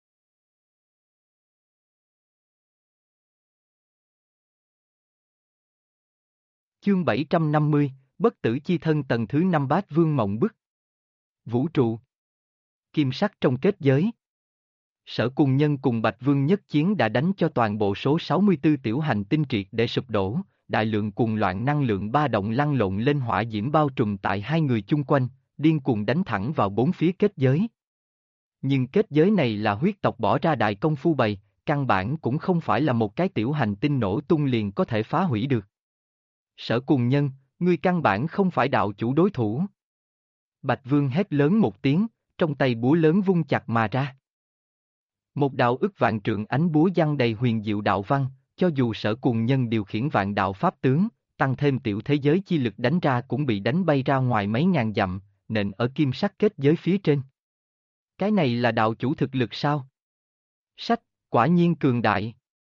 Chương 750, Bất tử chi thân tầng thứ 5 Bát Vương mộng bức. Vũ trụ. Kim sắc trong kết giới. Sở Cùng Nhân cùng Bạch Vương nhất chiến đã đánh cho toàn bộ số 64 tiểu hành tinh triệt để sụp đổ, đại lượng cuồng loạn năng lượng ba động lăn lộn lên hỏa diễm bao trùm tại hai người chung quanh, điên cuồng đánh thẳng vào bốn phía kết giới. Nhưng kết giới này là huyết tộc bỏ ra đại công phu bày, căn bản cũng không phải là một cái tiểu hành tinh nổ tung liền có thể phá hủy được. Sở Cùng Nhân, ngươi căn bản không phải đạo chủ đối thủ. Bạch Vương hét lớn một tiếng, trong tay búa lớn vung chặt mà ra. Một đạo ức vạn trượng ánh búa giăng đầy huyền diệu đạo văn, cho dù Sở Cùng Nhân điều khiển vạn đạo pháp tướng, tăng thêm tiểu thế giới chi lực đánh ra cũng bị đánh bay ra ngoài mấy ngàn dặm, nện ở kim sắc kết giới phía trên. Cái này là đạo chủ thực lực sao? Sách, quả nhiên cường đại.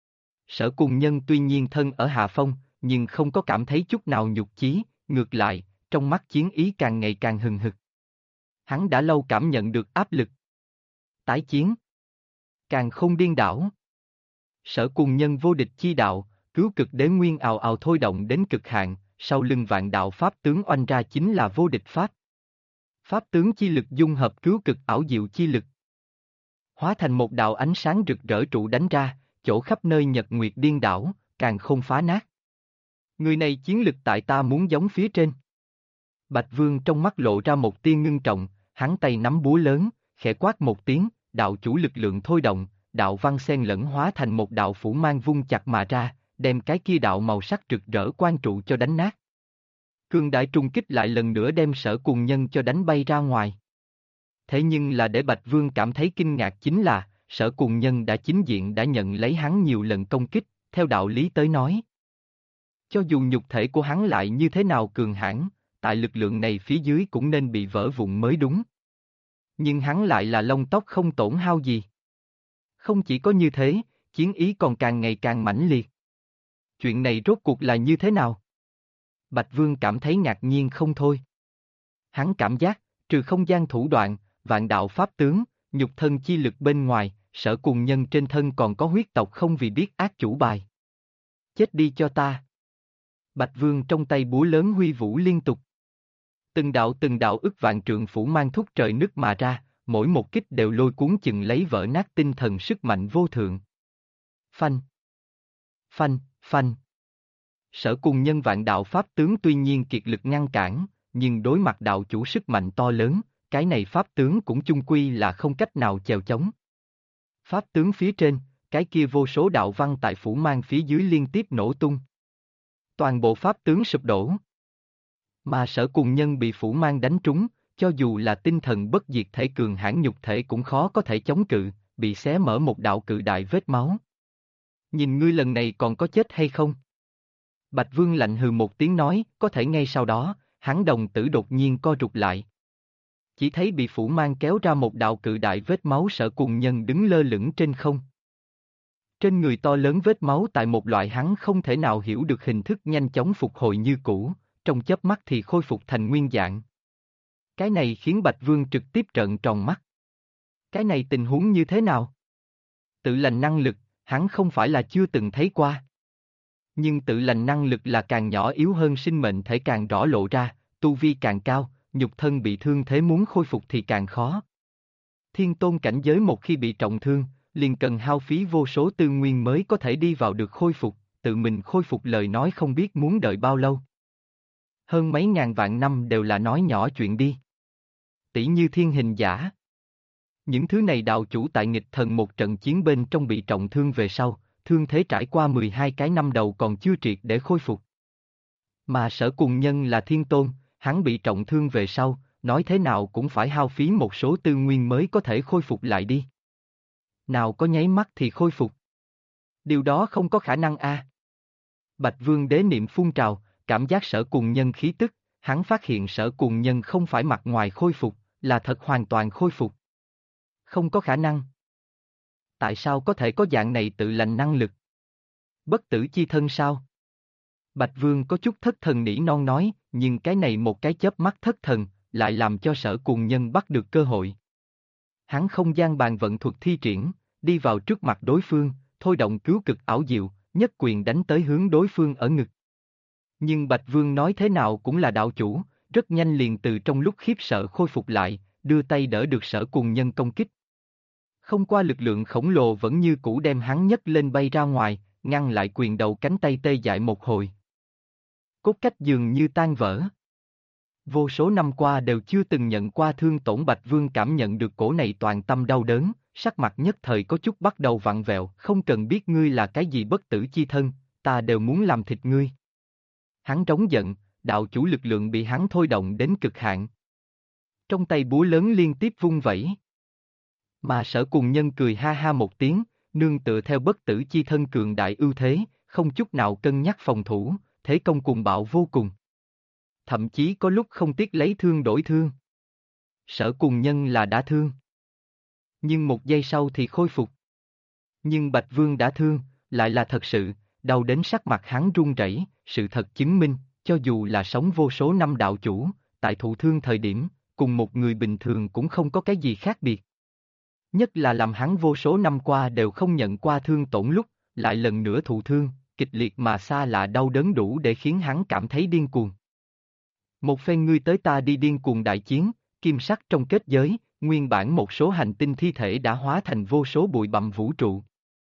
Sở Cùng Nhân tuy nhiên thân ở hạ phong, nhưng không có cảm thấy chút nào nhục chí, ngược lại, trong mắt chiến ý càng ngày càng hừng hực. Hắn đã lâu cảm nhận được áp lực. Tái chiến. Càng không điên đảo. Sở Cùng Nhân vô địch chi đạo, cứu cực đế nguyên ào ào thôi động đến cực hạn, sau lưng vạn đạo pháp tướng oanh ra chính là vô địch pháp. Pháp tướng chi lực dung hợp cứu cực ảo diệu chi lực. Hóa thành một đạo ánh sáng rực rỡ trụ đánh ra, chỗ khắp nơi nhật nguyệt điên đảo, càng không phá nát. Người này chiến lực tại ta muốn giống phía trên. Bạch Vương trong mắt lộ ra một tia ngưng trọng, hắn tay nắm búa lớn, khẽ quát một tiếng, đạo chủ lực lượng thôi động, đạo văn xen lẫn hóa thành một đạo phủ mang vung chặt mà ra, đem cái kia đạo màu sắc rực rỡ quan trụ cho đánh nát. Cường đại trùng kích lại lần nữa đem Sở Cùng Nhân cho đánh bay ra ngoài. Thế nhưng là để Bạch Vương cảm thấy kinh ngạc chính là, Sở Cùng Nhân đã chính diện đã nhận lấy hắn nhiều lần công kích, theo đạo lý tới nói. Cho dù nhục thể của hắn lại như thế nào cường hãn, tại lực lượng này phía dưới cũng nên bị vỡ vụn mới đúng. Nhưng hắn lại là lông tóc không tổn hao gì. Không chỉ có như thế, chiến ý còn càng ngày càng mãnh liệt. Chuyện này rốt cuộc là như thế nào? Bạch Vương cảm thấy ngạc nhiên không thôi. Hắn cảm giác, trừ không gian thủ đoạn, vạn đạo pháp tướng, nhục thân chi lực bên ngoài, Sở Cùng Nhân trên thân còn có huyết tộc không vì biết ác chủ bài. Chết đi cho ta. Bạch Vương trong tay búa lớn huy vũ liên tục. Từng đạo ức vạn trượng phủ mang thúc trời nứt mà ra, mỗi một kích đều lôi cuốn chừng lấy vỡ nát tinh thần sức mạnh vô thượng. Phanh. Phanh, phanh. Sở Cùng Nhân vạn đạo pháp tướng tuy nhiên kiệt lực ngăn cản, nhưng đối mặt đạo chủ sức mạnh to lớn, cái này pháp tướng cũng chung quy là không cách nào chèo chống. Pháp tướng phía trên, cái kia vô số đạo văn tại phủ mang phía dưới liên tiếp nổ tung. Toàn bộ pháp tướng sụp đổ. Mà Sở Cùng Nhân bị phủ mang đánh trúng, cho dù là tinh thần bất diệt thể cường hãn nhục thể cũng khó có thể chống cự, bị xé mở một đạo cự đại vết máu. Nhìn ngươi lần này còn có chết hay không? Bạch Vương lạnh hừ một tiếng nói, có thể ngay sau đó, hắn đồng tử đột nhiên co rụt lại. Chỉ thấy bị phủ mang kéo ra một đạo cự đại vết máu Sở Cùng Nhân đứng lơ lửng trên không. Trên người to lớn vết máu tại một loại hắn không thể nào hiểu được hình thức nhanh chóng phục hồi như cũ, trong chớp mắt thì khôi phục thành nguyên dạng. Cái này khiến Bạch Vương trực tiếp trợn tròn mắt. Cái này tình huống như thế nào? Tự lành năng lực, hắn không phải là chưa từng thấy qua. Nhưng tự lành năng lực là càng nhỏ yếu hơn sinh mệnh thể càng rõ lộ ra, tu vi càng cao, nhục thân bị thương thế muốn khôi phục thì càng khó. Thiên tôn cảnh giới một khi bị trọng thương, liền cần hao phí vô số tư nguyên mới có thể đi vào được khôi phục, tự mình khôi phục lời nói không biết muốn đợi bao lâu. Hơn mấy ngàn vạn năm đều là nói nhỏ chuyện đi. Tỷ như thiên hình giả. Những thứ này đạo chủ tại nghịch thần một trận chiến bên trong bị trọng thương về sau, thương thế trải qua 12 cái năm đầu còn chưa triệt để khôi phục. Mà Sở Cùng Nhân là thiên tôn, hắn bị trọng thương về sau, nói thế nào cũng phải hao phí một số tư nguyên mới có thể khôi phục lại đi. Nào có nháy mắt thì khôi phục. Điều đó không có khả năng a. Bạch Vương đế niệm phun trào, cảm giác Sở Cùng Nhân khí tức, hắn phát hiện Sở Cùng Nhân không phải mặt ngoài khôi phục, là thật hoàn toàn khôi phục. Không có khả năng. Tại sao có thể có dạng này tự lành năng lực? Bất tử chi thân sao? Bạch Vương có chút thất thần nỉ non nói, nhưng cái này một cái chớp mắt thất thần, lại làm cho Sở Cùng Nhân bắt được cơ hội. Hắn không gian bàn vận thuật thi triển, đi vào trước mặt đối phương, thôi động cứu cực ảo diệu, nhất quyền đánh tới hướng đối phương ở ngực. Nhưng Bạch Vương nói thế nào cũng là đạo chủ, rất nhanh liền từ trong lúc khiếp sợ khôi phục lại, đưa tay đỡ được Sở Cùng Nhân công kích. Không qua lực lượng khổng lồ vẫn như cũ đem hắn nhấc lên bay ra ngoài, ngăn lại quyền đầu cánh tay tê dại một hồi. Cốt cách dường như tan vỡ. Vô số năm qua đều chưa từng nhận qua thương tổn. Bạch Vương cảm nhận được cổ này toàn tâm đau đớn, sắc mặt nhất thời có chút bắt đầu vặn vẹo, không cần biết ngươi là cái gì bất tử chi thân, ta đều muốn làm thịt ngươi. Hắn trống giận, đạo chủ lực lượng bị hắn thôi động đến cực hạn. Trong tay búa lớn liên tiếp vung vẩy. Mà Sở Cùng Nhân cười ha ha một tiếng, nương tựa theo bất tử chi thân cường đại ưu thế, không chút nào cân nhắc phòng thủ, thế công cuồng bạo vô cùng. Thậm chí có lúc không tiếc lấy thương đổi thương. Sở Cùng Nhân là đã thương. Nhưng một giây sau thì khôi phục. Nhưng Bạch Vương đã thương, lại là thật sự, đau đến sắc mặt hắn run rẩy. Sự thật chứng minh, cho dù là sống vô số năm đạo chủ, tại thụ thương thời điểm, cùng một người bình thường cũng không có cái gì khác biệt. Nhất là làm hắn vô số năm qua đều không nhận qua thương tổn lúc, lại lần nữa thụ thương, kịch liệt mà xa lạ đau đớn đủ để khiến hắn cảm thấy điên cuồng. Một phen ngươi tới ta đi điên cuồng đại chiến, kim sắc trong kết giới, nguyên bản một số hành tinh thi thể đã hóa thành vô số bụi bặm vũ trụ.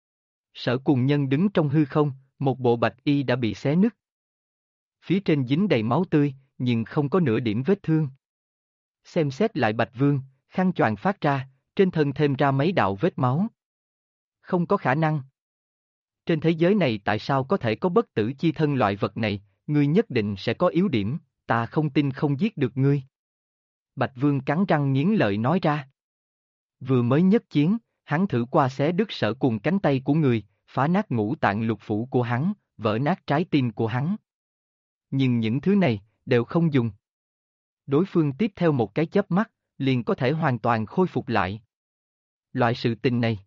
Sở Cùng Nhân đứng trong hư không, một bộ bạch y đã bị xé nứt. Phía trên dính đầy máu tươi, nhưng không có nửa điểm vết thương. Xem xét lại Bạch Vương, khăn choàng phát ra, trên thân thêm ra mấy đạo vết máu. Không có khả năng. Trên thế giới này tại sao có thể có bất tử chi thân loại vật này, ngươi nhất định sẽ có yếu điểm, ta không tin không giết được ngươi. Bạch Vương cắn răng nghiến lợi nói ra. Vừa mới nhất chiến, hắn thử qua xé đứt Sở Cùng cánh tay của người, phá nát ngũ tạng lục phủ của hắn, vỡ nát trái tim của hắn. Nhưng những thứ này, đều không dùng. Đối phương tiếp theo một cái chớp mắt, liền có thể hoàn toàn khôi phục lại. Loại sự tình này,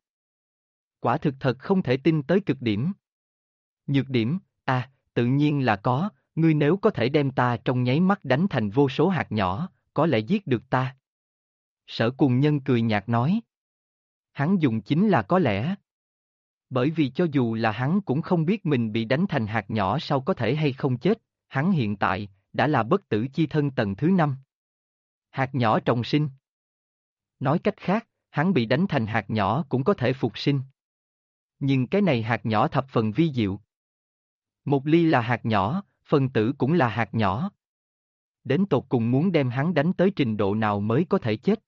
quả thực thật không thể tin tới cực điểm. Nhược điểm, tự nhiên là có, ngươi nếu có thể đem ta trong nháy mắt đánh thành vô số hạt nhỏ, có lẽ giết được ta. Sở Cùng Nhân cười nhạt nói. Hắn dùng chính là có lẽ. Bởi vì cho dù là hắn cũng không biết mình bị đánh thành hạt nhỏ sau có thể hay không chết, hắn hiện tại, đã là bất tử chi thân tầng thứ 5. Hạt nhỏ trọng sinh. Nói cách khác, hắn bị đánh thành hạt nhỏ cũng có thể phục sinh. Nhưng cái này hạt nhỏ thập phần vi diệu. Một ly là hạt nhỏ, phần tử cũng là hạt nhỏ. Đến tột cùng muốn đem hắn đánh tới trình độ nào mới có thể chết.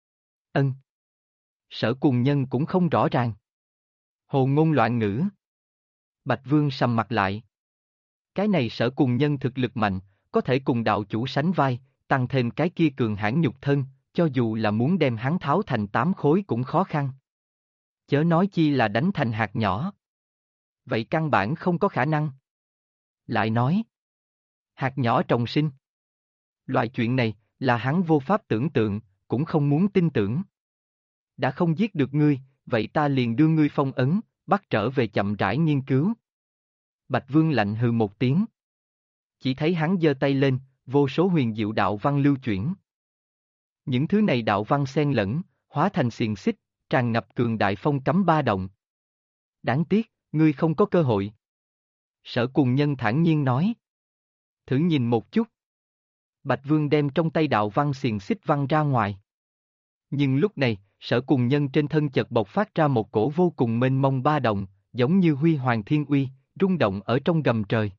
Sở Cùng Nhân cũng không rõ ràng. Hồ ngôn loạn ngữ. Bạch Vương sầm mặt lại. Cái này Sở Cùng Nhân thực lực mạnh, có thể cùng đạo chủ sánh vai, tăng thêm cái kia cường hãn nhục thân, cho dù là muốn đem hắn tháo thành 8 khối cũng khó khăn. Chớ nói chi là đánh thành hạt nhỏ. Vậy căn bản không có khả năng. Lại nói, hạt nhỏ trọng sinh. Loại chuyện này, là hắn vô pháp tưởng tượng, cũng không muốn tin tưởng. Đã không giết được ngươi, vậy ta liền đưa ngươi phong ấn, bắt trở về chậm rãi nghiên cứu. Bạch Vương lạnh hừ một tiếng. Chỉ thấy hắn giơ tay lên, vô số huyền diệu đạo văn lưu chuyển. Những thứ này đạo văn xen lẫn, hóa thành xiềng xích, tràn ngập cường đại phong cấm ba động. Đáng tiếc, ngươi không có cơ hội. Sở Cùng Nhân thản nhiên nói. Thử nhìn một chút. Bạch Vương đem trong tay đạo văn xiềng xích văng ra ngoài. Nhưng lúc này, Sở Cùng Nhân trên thân chợt bộc phát ra một cổ vô cùng mênh mông ba động, giống như huy hoàng thiên uy, rung động ở trong gầm trời.